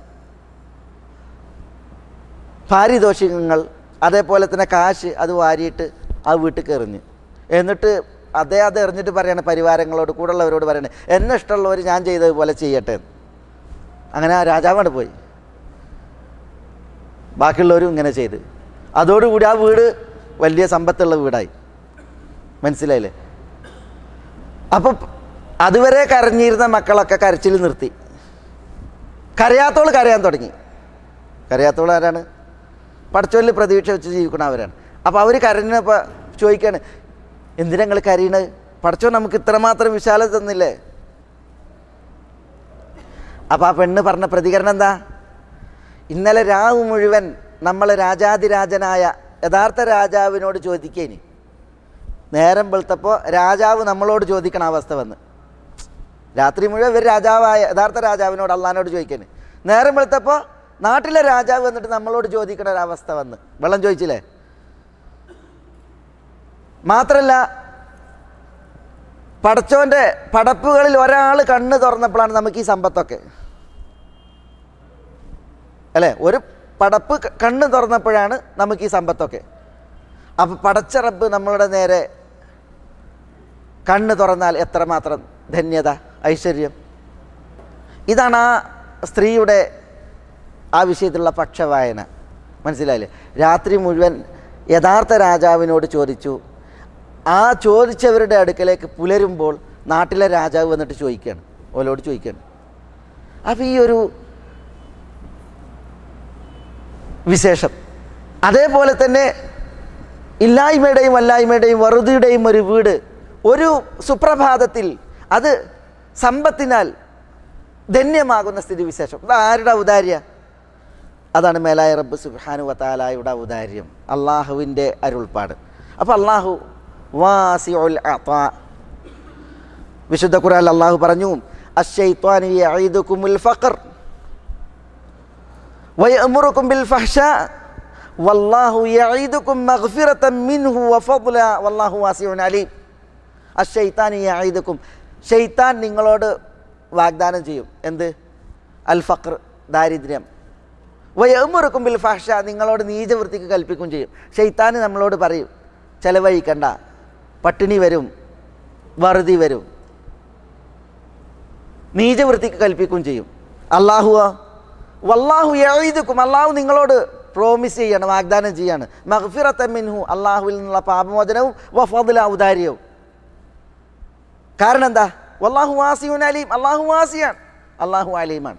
Speaker 2: പാരിതോഷികങ്ങൾ, അതേപോലെ തന്നെ കാശ്, അത് വാരിയിട്ട് ആ വീട്ടിൽ എറിഞ്ഞ്. എന്നിട്ട് അദ്ദേഹം അത് എറിഞ്ഞിട്ട് പറയാണ് പരിവാരങ്ങളോട്, കൂടുള്ളവരോട് പറയണേ, എന്നെ ഇഷ്ടമുള്ളവർ ഞാൻ ചെയ്തതുപോലെ ചെയ്യട്ടെ. അങ്ങനെ ആ രാജാവാണ് പോയി. ബാക്കിയുള്ളവരും ഇങ്ങനെ ചെയ്ത്. അതോടുകൂടി ആ വീട് വലിയ സമ്പത്തുള്ള വീടായി. മനസ്സിലായില്ലേ? അപ്പം അതുവരെ കരഞ്ഞിരുന്ന മക്കളൊക്കെ കരച്ചിൽ നിർത്തി. കരയാത്തോൾ കരയാൻ തുടങ്ങി. കരയാത്തോൾ ആരാണ്? പടച്ചോലിൽ പ്രതീക്ഷ വെച്ച് ജീവിക്കണവരാണ്. അപ്പോൾ അവർ കരഞ്ഞപ്പോൾ ചോദിക്കുകയാണ്, എന്തിനാ നിങ്ങൾ കരയണത്? പടച്ചോൻ നമുക്ക് ഇത്രമാത്രം വിശാലത തന്നില്ലേ? അപ്പോൾ ആ പെണ്ണ് പറഞ്ഞ പ്രതികരണം എന്താ? ഇന്നലെ രാവ് മുഴുവൻ നമ്മൾ രാജാതിരാജനായ യഥാർത്ഥ രാജാവിനോട് ചോദിക്കേനി, നേരം വെളുത്തപ്പോൾ രാജാവ് നമ്മളോട് ചോദിക്കണ അവസ്ഥ വന്ന്. രാത്രി മുഴുവൻ ഇവർ രാജാവായ യഥാർത്ഥ രാജാവിനോട് അള്ളാഹിനോട് ചോദിക്കേനി, നേരം വെളുത്തപ്പോൾ നാട്ടിലെ രാജാവ് വന്നിട്ട് നമ്മളോട് ചോദിക്കണ ഒരവസ്ഥ വന്ന്. വെള്ളം ചോദിച്ചില്ലേ? മാത്രമല്ല, പടച്ചോൻ്റെ പടപ്പുകളിൽ ഒരാൾ കണ്ണ് തുറന്നപ്പോഴാണ് നമുക്ക് ഈ സമ്പത്തൊക്കെ അല്ലേ? ഒരു പടപ്പ് കണ്ണ് തുറന്നപ്പോഴാണ് നമുക്ക് ഈ സമ്പത്തൊക്കെ. അപ്പം പടച്ച റബ്ബ് നമ്മളുടെ നേരെ കണ്ണ് തുറന്നാൽ എത്രമാത്രം ധന്യത, ഐശ്വര്യം. ഇതാണ് ആ സ്ത്രീയുടെ ആ വിഷയത്തിലുള്ള പക്ഷവായന. മനസ്സിലായില്ലേ? രാത്രി മുഴുവൻ യഥാർത്ഥ രാജാവിനോട് ചോദിച്ചു. ആ ചോദിച്ചവരുടെ അടുക്കലേക്ക് പുലരുമ്പോൾ നാട്ടിലെ രാജാവ് വന്നിട്ട് ചോദിക്കുകയാണ്, ഓലോട് ചോദിക്കുകയാണ്. അപ്പം ഈ ഒരു വിശേഷം, അതേപോലെ തന്നെ ഇല്ലായ്മയുടെയും വല്ലായ്മയുടെയും വറുതിയുടെയും ഒരു വീട് ഒരു സുപ്രഭാതത്തിൽ അത് സമ്പത്തിനാൽ ധന്യമാകുന്ന സ്ഥിതിവിശേഷം. അത് ആരുടെ ഔദാര്യ? അതാണ് മേലായ റബ്ബ് സുബ്ഹാനഹു വ തആലയുടെ ഔദാര്യം, അള്ളാഹുവിൻ്റെ അരുൾപ്പാട്. അപ്പോൾ അള്ളാഹു വാസിഉൽ അതാ. വിശുദ്ധ ഖുർആനിൽ അള്ളാഹു പറഞ്ഞു, അശ്ശൈത്വാനു യഈദുകുമുൽ ഫഖർ വയഅ്മുറുകും ബിൽ ഫഹ്ശാ വല്ലാഹു യഈദുകും മഗ്ഫിറതൻ മിൻഹു വഫദ്ല വല്ലാഹു വാസിഉൻ അലീം. അശ്ശൈത്വാനു യഈദുകും, ശൈത്താൻ നിങ്ങളോട് വാഗ്ദാനം ചെയ്യും. എന്ത്? അൽ ഫഖർ, ദാരിദ്ര്യം. വയഅ്മുറുകും ബിൽ ഫഹ്ശാ, നിങ്ങളോട് നീചവൃത്തിക്ക് കൽപ്പിക്കും ചെയ്യും. ശൈത്താൻ നമ്മളോട് പറയും, ചെലവഴിക്കണ്ട, പട്ടിണി വരും, വറുതി വരും, നീചവൃത്തിക്ക് കൽപ്പിക്കും ചെയ്യും. അള്ളാഹുവോ വല്ലാഹു യഈദുക്കും, അള്ളാഹു നിങ്ങളോട് പ്രോമിസ് ചെയ്യാണ്, വാഗ്ദാനം ചെയ്യാണ്, മഗ്ഫിറതൻ മിൻഹു, അള്ളാഹുവിൽ നിന്നുള്ള പാപമോചനവും വഫദ്ല, ഔദാര്യവും. കാരണം എന്താ? വല്ലാഹു വാസിഉൻ അലീം, അള്ളാഹു വാസിയാണ്, അള്ളാഹു അലീമാണ്.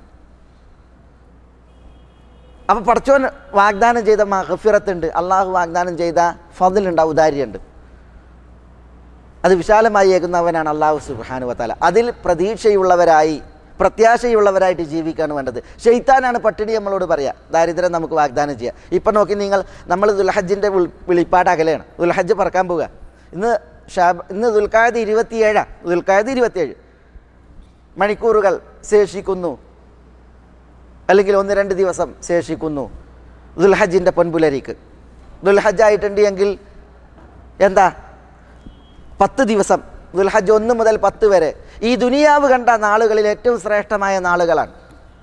Speaker 2: അപ്പോൾ പടച്ചോൻ വാഗ്ദാനം ചെയ്ത മഗ്ഫിറത്തുണ്ട്, അള്ളാഹു വാഗ്ദാനം ചെയ്ത ഫദ്ലുണ്ട്, ഔദാര്യമുണ്ട്. അത് വിശാലമായി ഏകുന്നവനാണ് അള്ളാഹു സുബ്ഹാനഹു വ തആല. അതിൽ പ്രതീക്ഷയുള്ളവരായി പ്രത്യാശയുള്ളവരായിട്ട് ജീവിക്കാണ് വേണ്ടത്. ശൈത്താനാണ് പട്ടിണി നമ്മളോട് പറയുക, ദാരിദ്ര്യം നമുക്ക് വാഗ്ദാനം ചെയ്യുക. ഇപ്പം നോക്കി നിങ്ങൾ, നമ്മൾ ദുൽഹജ്ജിൻ്റെ വിളിപ്പാട് അകലെയാണ്. ദുൽഹജ്ജ് പറക്കാൻ പോവുക. ഇന്ന് ഷാബ് ഇന്ന് ദുൽഖഅദ ഇരുപത്തിയേഴാണ്. ദുൽഖഅദ ഇരുപത്തിയേഴ് മണിക്കൂറുകൾ ശേഷിക്കുന്നു, അല്ലെങ്കിൽ ഒന്ന് രണ്ട് ദിവസം ശേഷിക്കുന്നു ദുൽഹജ്ജിൻ്റെ പൊൻപുലരിക്ക്. ദുൽഹജ്ജായിട്ടുണ്ട് എങ്കിൽ എന്താ? പത്ത് ദിവസം, ദുൽഹജ്ജ് ഒന്ന് മുതൽ പത്ത് വരെ ഈ ദുനിയാവ് കണ്ട നാളുകളിൽ ഏറ്റവും ശ്രേഷ്ഠമായ നാളുകളാണ്.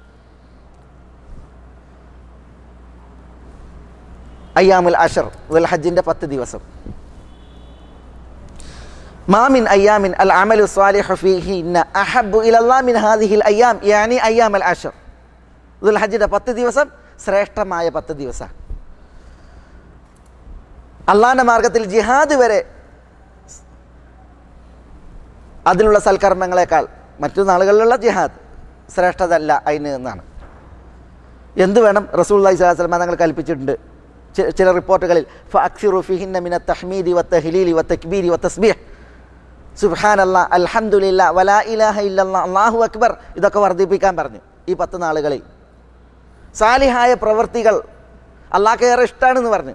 Speaker 2: അയ്യാമുൽ അഷർ, ദുൽഹജ്ജിൻ്റെ പത്ത് ദിവസം. മാമിൻ അയ്യാമിൻ അൽ അമലു സ്വാലിഹു ഫീഹിന്ന അഹബ്ബു ഇലല്ലാഹി മിൻ ഹാദിഹിൽ അയ്യാം, യാനി അയ്യാമുൽ അഷർ. ദുൽഹജ്ജിൻ്റെ പത്ത് ദിവസം ശ്രേഷ്ഠമായ പത്ത് ദിവസമാണ്. അള്ളാഹിൻ്റെ മാർഗത്തിൽ ജിഹാദ് വരെ അതിലുള്ള സൽക്കർമ്മങ്ങളെക്കാൾ മറ്റു നാളുകളിലുള്ള ജിഹാദ് ശ്രേഷ്ഠതല്ല അതിന് എന്നാണ്. എന്ത് വേണം? റസൂലുള്ളാഹി സ്വല്ലല്ലാഹു അലൈഹി വസല്ലം തങ്ങൾ കൽപ്പിച്ചിട്ടുണ്ട് ചില റിപ്പോർട്ടുകളിൽ, ഫഅക്സിറു ഫീഹിന്ന മിനത്ത് തഹ്മീദി വത്തഹ്ലീലി വത്തക്ബീരി വത്തസ്ബീഹ്, സുബ്ഹാനല്ലാഹ്, അൽഹംദുലില്ലാഹ്, വലാ ഇലാഹ ഇല്ലല്ലാഹ്, അല്ലാഹു അക്ബർ. ഇതൊക്കെ വർദ്ധിപ്പിക്കാൻ പറഞ്ഞു ഈ പത്ത് നാളുകളിൽ. സാലിഹായ പ്രവൃത്തികൾ അള്ളാഹ്ക്ക് ഏറെ ഇഷ്ടമാണെന്ന് പറഞ്ഞു.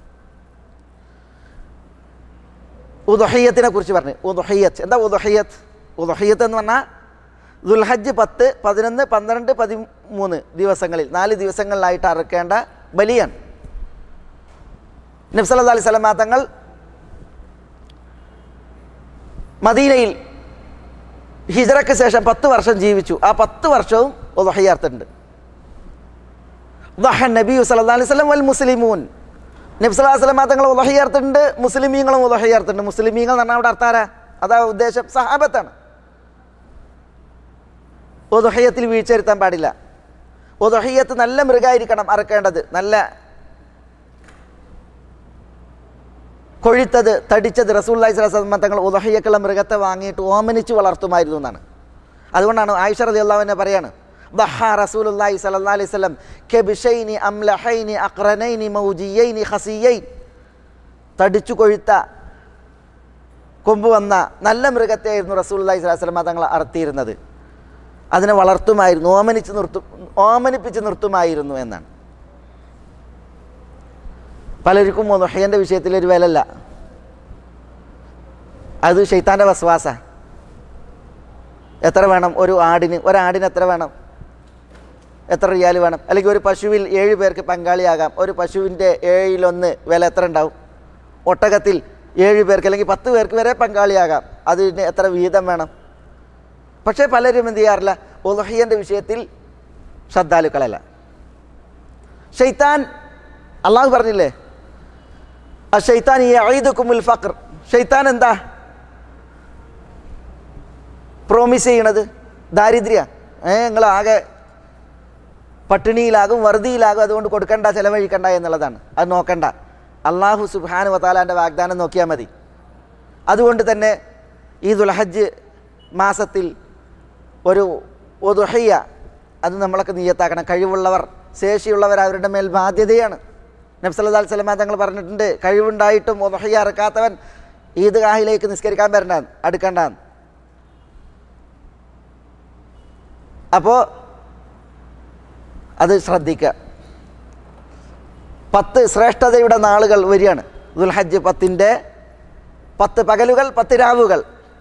Speaker 2: ഉദുഹിയ്യത്തിനെ കുറിച്ച് പറഞ്ഞു. ഉദുഹിയ്യത്ത് എന്താ? ഉദുഹിയ്യത്ത് ഉദുഹിയ്യത്ത് എന്ന് പറഞ്ഞാൽ ദുൽഹജ്ജ് പത്ത്, പതിനൊന്ന്, പന്ത്രണ്ട്, പതിമൂന്ന് ദിവസങ്ങളിൽ നാല് ദിവസങ്ങളിലായിട്ട് അറുക്കേണ്ട ബലിയാണ്. നബി സല്ലല്ലാഹു അലൈഹി വസല്ലം തങ്ങൾ മദീനയിൽ ഹിജ്റയ്ക്ക് ശേഷം പത്ത് വർഷം ജീവിച്ചു. ആ പത്ത് വർഷവും ഉദുഹിയ്യത്തുണ്ട്. ദഹ നബി സല്ലല്ലാഹു അലൈഹി വസല്ലം വൽ മുസ്ലിമൂൻ, നബി സല്ലല്ലാഹു അലൈഹി വസല്ലം തങ്ങൾ ഉദുഹിയ്യത്തുണ്ട്, മുസ്ലിമീങ്ങളും ഉദുഹിയ്യത്തുണ്ട്. മുസ്ലിമീങ്ങൾ എന്ന് പറഞ്ഞാൽ അവിടെ അർത്ഥാരാ? അതാ ഉദ്ദേശം സഹാബത്താണ്. ഉദുഹിയ്യത്തിൽ വീഴ്ച വരുത്താൻ പാടില്ല. ഉദുഹിയ്യത്ത് നല്ല മൃഗമായിരിക്കണം അറക്കേണ്ടത്, നല്ല കൊഴുത്തത് തടിച്ചത് റസൂലുള്ളാഹി സ്വല്ലല്ലാഹു അലൈഹി വസല്ലം തങ്ങൾ ഉദ്ഹിയ്യക്കുള്ള മൃഗത്തെ വാങ്ങിയിട്ട് ഓമനിച്ച് വളർത്തുമായിരുന്നു എന്നാണ്. അതുകൊണ്ടാണ് ആയിഷ റളിയല്ലാഹു അൻഹ പറയാണ്, ദഹ റസൂലുള്ളാഹി സ്വല്ലല്ലാഹു അലൈഹി വസല്ലം കബിശൈനി അംലഹൈനി അഖ്റനൈനി മൗജിയൈനി ഖസിയൈൻ, തടിച്ചു കൊഴുത്ത കൊമ്പ് വന്ന നല്ല മൃഗത്തെയായിരുന്നു റസൂലുള്ളാഹി സ്വല്ലല്ലാഹു അലൈഹി വസല്ലം തങ്ങൾ അറുത്തിയിരുന്നത്. അതിനെ വളർത്തുമായിരുന്നു, ഓമനിച്ച് നിർത്തും ഓമനിപ്പിച്ച് നിർത്തുമായിരുന്നു എന്നാണ്. പലർക്കും ഉദ്ഹിയ്യൻ്റെ വിഷയത്തിലൊരു വിലല്ല, അത് ശൈത്താൻ്റെ വസ്വാസ. എത്ര വേണം ഒരു ആടിന്? ഒരാടിന് എത്ര വേണം? എത്ര റിയാൽ വേണം? അല്ലെങ്കിൽ ഒരു പശുവിൽ ഏഴ് പേർക്ക് പങ്കാളിയാകാം. ഒരു പശുവിൻ്റെ ഏഴിലൊന്ന് വില എത്ര ഉണ്ടാവും? ഒട്ടകത്തിൽ ഏഴ് പേർക്ക് അല്ലെങ്കിൽ പത്ത് പേർക്ക് വരെ പങ്കാളിയാകാം. അതിന് എത്ര വീതം വേണം? പക്ഷേ പലരും എന്ത് ചെയ്യാറില്ല, ഉദ്ഹിയ്യൻ്റെ വിഷയത്തിൽ ശ്രദ്ധാലുക്കളല്ല. ശൈത്താൻ, അള്ളാഹു പറഞ്ഞില്ലേ, അശൈത്താൻ യഈദുകുമുൽ ഫഖർ, ശൈത്താൻ എന്താ പ്രോമിസ് ചെയ്യണത്? ദാരിദ്ര്യ. ഏ നിങ്ങൾ ആകെ പട്ടിണിയിലാകും, വറുതിയിലാകും, അതുകൊണ്ട് കൊടുക്കണ്ട, ചിലവഴിക്കണ്ട എന്നുള്ളതാണ്. അത് നോക്കണ്ട, അള്ളാഹു സുബ്ഹാനഹു വ തആലാൻ്റെ വാഗ്ദാനം നോക്കിയാൽ മതി. അതുകൊണ്ട് തന്നെ ഈ ദുൽഹജ്ജ് മാസത്തിൽ ഒരു ഉദ്ഹിയ്യ അത് നമ്മളൊക്കെ നിയ്യത്താക്കണം. കഴിവുള്ളവർ, ശേഷിയുള്ളവർ, അവരുടെ മേൽ ബാധ്യതയാണ്. നബി സല്ലല്ലാഹു അലൈഹി വസല്ലം തങ്ങൾ പറഞ്ഞിട്ടുണ്ട്, കഴിവുണ്ടായിട്ടും ഉദ്ഹിയ്യ അറുക്കാത്തവൻ ഈദ്ഗാഹിലേക്ക് നിസ്കരിക്കാൻ വരണ്ട, അടുക്കണ്ടാന്ന്. അപ്പോൾ അത് ശ്രദ്ധിക്കുക. പത്ത് ശ്രേഷ്ഠതയുടെ നാളുകൾ വരികയാണ്. ദുൽഹജ്ജ് പത്തിൻ്റെ പത്ത് പകലുകൾ, പത്ത് രാവുകൾ.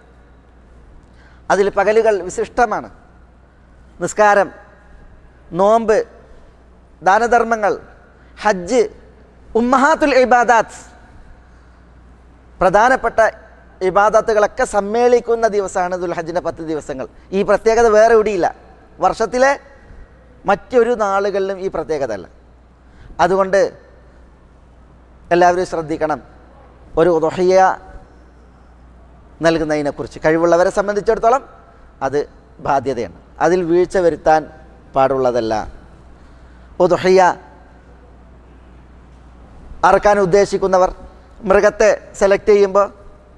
Speaker 2: അതിൽ പകലുകൾ വിശിഷ്ടമാണ്. നിസ്കാരം, നോമ്പ്, ദാനധർമ്മങ്ങൾ, ഹജ്ജ്, ഉമ്മഹാത്തുൽ ഇബാദാത്ത്, പ്രധാനപ്പെട്ട ഇബാദത്തുകളൊക്കെ സമ്മേളിക്കുന്ന ദിവസമാണ് ദുൽഹജ്ജിൻ്റെ പത്ത് ദിവസങ്ങൾ. ഈ പ്രത്യേകത വേറെ എവിടെയില്ല. വർഷത്തിലെ മറ്റൊരു നാളുകളിലും ഈ പ്രത്യേകത അല്ല. അതുകൊണ്ട് എല്ലാവരും ശ്രദ്ധിക്കണം. ഒരു ഉദ്ഹിയ്യ നൽകുന്നതിനെക്കുറിച്ച് കഴിവുള്ളവരെ സംബന്ധിച്ചിടത്തോളം അത് ബാധ്യതയാണ്. അതിൽ വീഴ്ച വരുത്താൻ പാടുള്ളതല്ല. ഉദ്ഹിയ്യ അറക്കാൻ ഉദ്ദേശിക്കുന്നവർ മൃഗത്തെ സെലക്ട് ചെയ്യുമ്പോൾ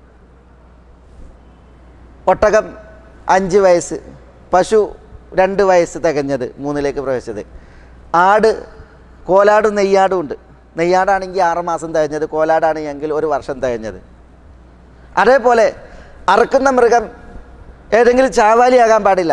Speaker 2: ഒട്ടകം അഞ്ച് വയസ്സ്, പശു രണ്ട് വയസ്സ് തികഞ്ഞത്, മൂന്നിലേക്ക് പ്രവേശിച്ചത്, ആട്, കോലാടും നെയ്യാടും ഉണ്ട്. നെയ്യാടാണെങ്കിൽ ആറ് മാസം തികഞ്ഞത്, കോലാടാണെങ്കിൽ ഒരു വർഷം തികഞ്ഞത്. അതേപോലെ അറക്കുന്ന മൃഗം ഏതെങ്കിലും ചാവാലിയാകാൻ പാടില്ല.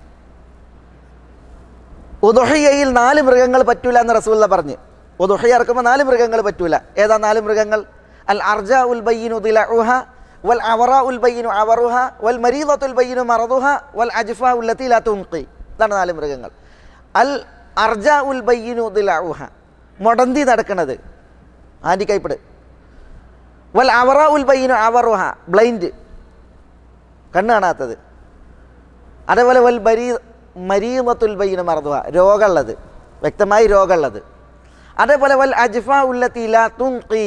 Speaker 2: ഉദ്ഹിയ്യയിൽ നാല് മൃഗങ്ങൾ പറ്റൂല എന്ന് റസൂലുള്ളാഹി പറഞ്ഞു. ഉദ്ഹിയ്യ അറക്കുമ്പോൾ നാല് മൃഗങ്ങൾ പറ്റൂല. ഏതാ നാല് മൃഗങ്ങൾ? അൽ അർജാ ഉൽ ബയ്യിനു ദിലഉഹ വൽ അവറാ ഉൽ ബയ്യിനു അവറുഹ വൽ മരീദത്തുൽ ബയ്യിനു മറദുഹ വൽ അജ്ഫാ ഉല്ലത്തി ലാ തുൻഖി. ഇതാണ് നാല് മൃഗങ്ങൾ. അൽ അർജാ ഉൽ ബയ്യിനു ദിലഉഹ, മുടന്തി നടക്കുന്നത്, ഹാൻഡിക്കൈപ്ഡ്. വൽ അവറാ ഉൽ ബയ്യിനു അവറുഹ, ബ്ലൈൻഡ്, കണ്ണ് കാണാത്തത്. അതേപോലെ വൽ മരീ മരീദത്തുൽ ബയ്യിനു മറദുഹ, രോഗമുള്ളത്, വ്യക്തമായി രോഗമുള്ളത്. അതേപോലെ വൽ അജ്ഫാ ഉല്ലത്തി ലാ തുൻഖി,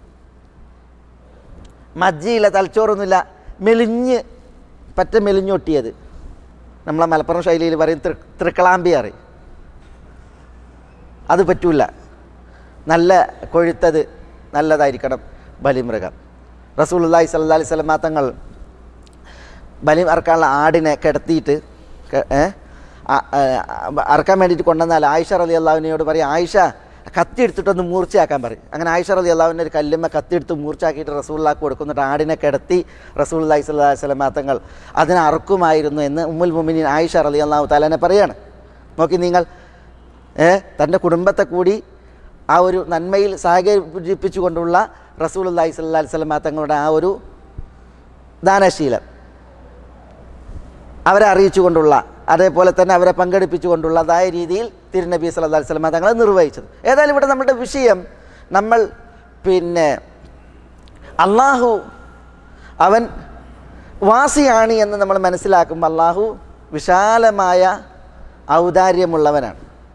Speaker 2: മജ്ജിയില്ല, തലച്ചോറൊന്നുമില്ല, മെലിഞ്ഞ് പറ്റ മെലിഞ്ഞൊട്ടിയത്. നമ്മളെ മലപ്പുറം ശൈലിയിൽ പറയും തൃ തൃക്കളാമ്പി അറിയും. അത് പറ്റൂല. നല്ല കൊഴുത്തത് നല്ലതായിരിക്കണം ബലിമൃഗം. റസൂലുള്ളാഹി സ്വല്ലല്ലാഹു അലൈഹി വസല്ലം തങ്ങൾ ബലി അറക്കാനുള്ള ആടിനെ കിടത്തിയിട്ട് അറക്കാൻ വേണ്ടിയിട്ട് കൊണ്ടുവന്നാൽ ആയിഷ റളിയല്ലാഹു അൻഹയോട് പറയും, ആയിഷ കത്തി എടുത്തിട്ടൊന്ന് മൂർച്ചയാക്കാൻ പറയും. അങ്ങനെ ആയിഷ റളിയല്ലാഹു അൻഹ ഒരു കല്ലുമ്മ കത്തി എടുത്ത് മൂർച്ചയാക്കിയിട്ട് റസൂലുള്ളാഹിക്ക് കൊടുക്കുന്നിട്ട് ആടിനെ കിടത്തി റസൂലുള്ളാഹി സ്വല്ലല്ലാഹു അലൈഹി വസല്ലം തങ്ങൾ അതിനെ അറുക്കുമായിരുന്നു എന്ന് ഉമ്മുൽ മുഅ്മിനീൻ ആയിഷ റളിയല്ലാഹു തആല പറയാണ്. നോക്കി നിങ്ങൾ, തൻ്റെ കുടുംബത്തെ കൂടി ആ ഒരു നന്മയിൽ സഹകരിപ്പിച്ചുകൊണ്ടുള്ള റസൂലുള്ളാഹി സ്വല്ലല്ലാഹു അലൈഹി വസല്ലം തങ്ങളുടെ ആ ഒരു ദാനശീലം അവരെ അറിയിച്ചുകൊണ്ടുള്ള, അതേപോലെ തന്നെ അവരെ പങ്കെടുപ്പിച്ചുകൊണ്ടുള്ളതായ രീതിയിൽ തിരുനബി സല്ലല്ലാഹു അലൈഹി വസല്ലം തങ്ങളെ നിർവഹിച്ചത്. ഏതായാലും ഇവിടെ നമ്മുടെ വിഷയം, നമ്മൾ പിന്നെ അള്ളാഹു അവൻ വാസിയാണ് എന്ന് നമ്മൾ മനസ്സിലാക്കുമ്പോൾ അള്ളാഹു വിശാലമായ ഔദാര്യമുള്ളവനാണ്.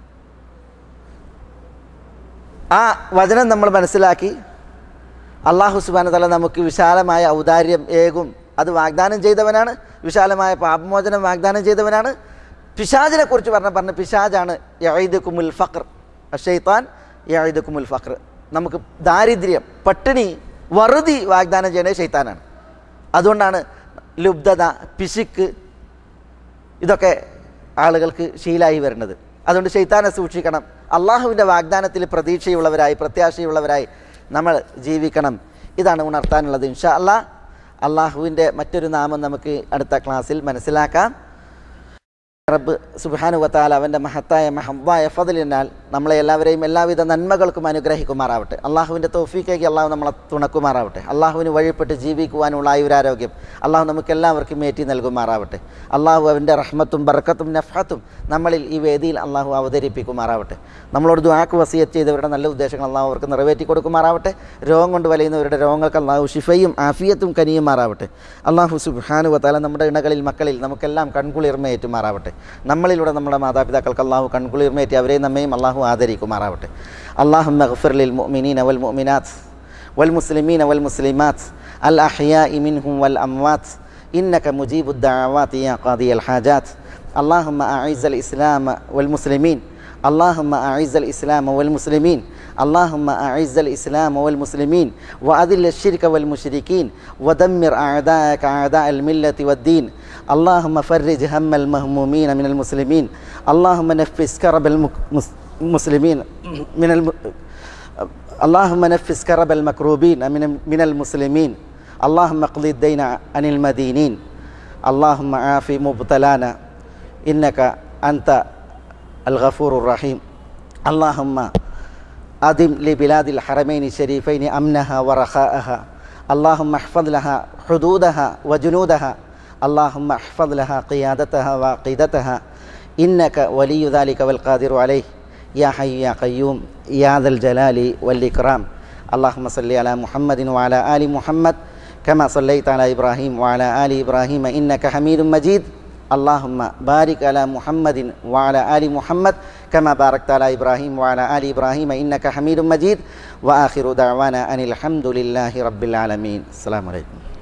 Speaker 2: ആ വചനം നമ്മൾ മനസ്സിലാക്കി അള്ളാഹു സുബ്ഹാനഹു വ തആല നമുക്ക് വിശാലമായ ഔദാര്യം ഏകും അത് വാഗ്ദാനം ചെയ്തവനാണ്. വിശാലമായ പാപമോചനം വാഗ്ദാനം ചെയ്തവനാണ്. പിശാചിനെ കുറിച്ച് പറഞ്ഞ പറഞ്ഞ പിശാജാണ് യഈദുകുമുൽ ഫഖർ, അശൈത്താൻ യഈദുകുമുൽ ഫഖർ, നമുക്ക് ദാരിദ്ര്യം, പട്ടിണി വറുതി വാഗ്ദാനം ചെയ്യുന്നത് ശൈത്താനാണ്. അതുകൊണ്ടാണ് ലുബ്ധത, പിശുക്ക് ഇതൊക്കെ ആളുകൾക്ക് ശീലമായി വരുന്നത്. അതുകൊണ്ട് ശൈത്താനെ സൂക്ഷിക്കണം. അള്ളാഹുവിൻ്റെ വാഗ്ദാനത്തിൽ പ്രതീക്ഷയുള്ളവരായി, പ്രത്യാശയുള്ളവരായി നമ്മൾ ജീവിക്കണം. ഇതാണ് ഉണർത്താനുള്ളത്. ഇൻഷാ അല്ലാഹ് അള്ളാഹുവിൻ്റെ മറ്റൊരു നാമം നമുക്ക് അടുത്ത ക്ലാസ്സിൽ മനസ്സിലാക്കാം. റബ്ബ് സുബ്ഹാനഹു വ തആല അവൻ്റെ മഹത്തായ മഹബ്ബായ ഫദ്ലിനാൽ നമ്മളെ എല്ലാവരെയും എല്ലാവിധ നന്മകൾക്കും അനുഗ്രഹിക്കുമാറാവട്ടെ. അള്ളാഹുവിൻ്റെ തൗഫീഖേക്ക് അള്ളാഹു നമ്മളെ തുണക്കുമാറാവട്ടെ. അള്ളാഹുവിന് വഴിപ്പെട്ട് ജീവിക്കുവാനുള്ള ആയുരാരോഗ്യം അള്ളാഹു നമുക്ക് എല്ലാവർക്കും ഏറ്റി നൽകുമാറാവട്ടെ. അള്ളാഹു അവൻ്റെ റഹ്മത്തും ബർക്കത്തും നഫ്ഹത്തും നമ്മളിൽ ഈ വേദിയിൽ അള്ളാഹു അവതരിപ്പിക്കുമാറാവട്ടെ. നമ്മളോട് ദുആക്ക് വസിയത്ത് ചെയ്തവരുടെ നല്ല ഉദ്ദേശങ്ങൾ അള്ളാഹു അവർക്ക് നിറവേറ്റി കൊടുക്കുമാറാവട്ടെ. രോഗം കൊണ്ട് വലയുന്നവരുടെ രോഗങ്ങൾക്ക് അള്ളാഹു ശിഫയും ആഫിയത്തും കനിയുമാറാവട്ടെ. അള്ളാഹു സുബ്ഹാനഹു വ തആല നമ്മുടെ ഇണകളിൽ മക്കളിൽ നമുക്കെല്ലാം കൺകുളിർമയേറ്റുമാറാവട്ടെ. നമ്മളിലൂടെ നമ്മുടെ മാതാപിതാക്കൾക്ക് അള്ളാഹു കൺകുളിർമയേറ്റി അവരെയും നമ്മയും അള്ളാഹു ആദരിക്കുമാറാവട്ടെ. അല്ലാഹുമ്മ ഗ്ഫിർ ലിൽ മുഅ്മിനീന വൽ മുഅ്മിനാത്ത് വൽ മുസ്ലിമീന വൽ മുസ്ലിമാത്ത് അൽ അഹ്യാഇ മിൻഹും വൽ അംവാത്ത് ഇന്നക മുജീബുദ് ദഅവാതി യാ ഖാദിയൽ ഹാജാത്ത്. അല്ലാഹുമ്മ അഇസ്സൽ ഇസ്ലാമ വൽ മുസ്ലിമീൻ اللهم أعز الإسلام والمسلمين اللهم أعز الإسلام والمسلمين وأذل الشرك والمشركين ودمر أعداءك أعداء الملة والدين. اللهم فرج هم المهمومين من المسلمين. اللهم نفس كرب المسلمين من الم... اللهم نفس كرب المكروبين من من المسلمين. اللهم اقضي الدين عن المدينين. اللهم عافي مبتلانا إنك أنت الغفور الرحيم. اللهم أدم لبلاد الحرمين الشريفين أمنها ورخاءها. اللهم احفظ لها حدودها وجنودها. اللهم احفظ لها قيادتها وعقيدتها إنك ولي ذلك والقادر عليه يا حي يا قيوم يا ذا الجلال والإكرام. اللهم صل على محمد وعلى آل محمد كما صليت على إبراهيم وعلى آل إبراهيم إنك حميد مجيد. اللهم بارك على محمد وعلى آل محمد كما باركت على إبراهيم وعلى آل إبراهيم إنك حميد مجيد. وآخر دعوانا أن الحمد لله رب العالمين. السلام عليكم.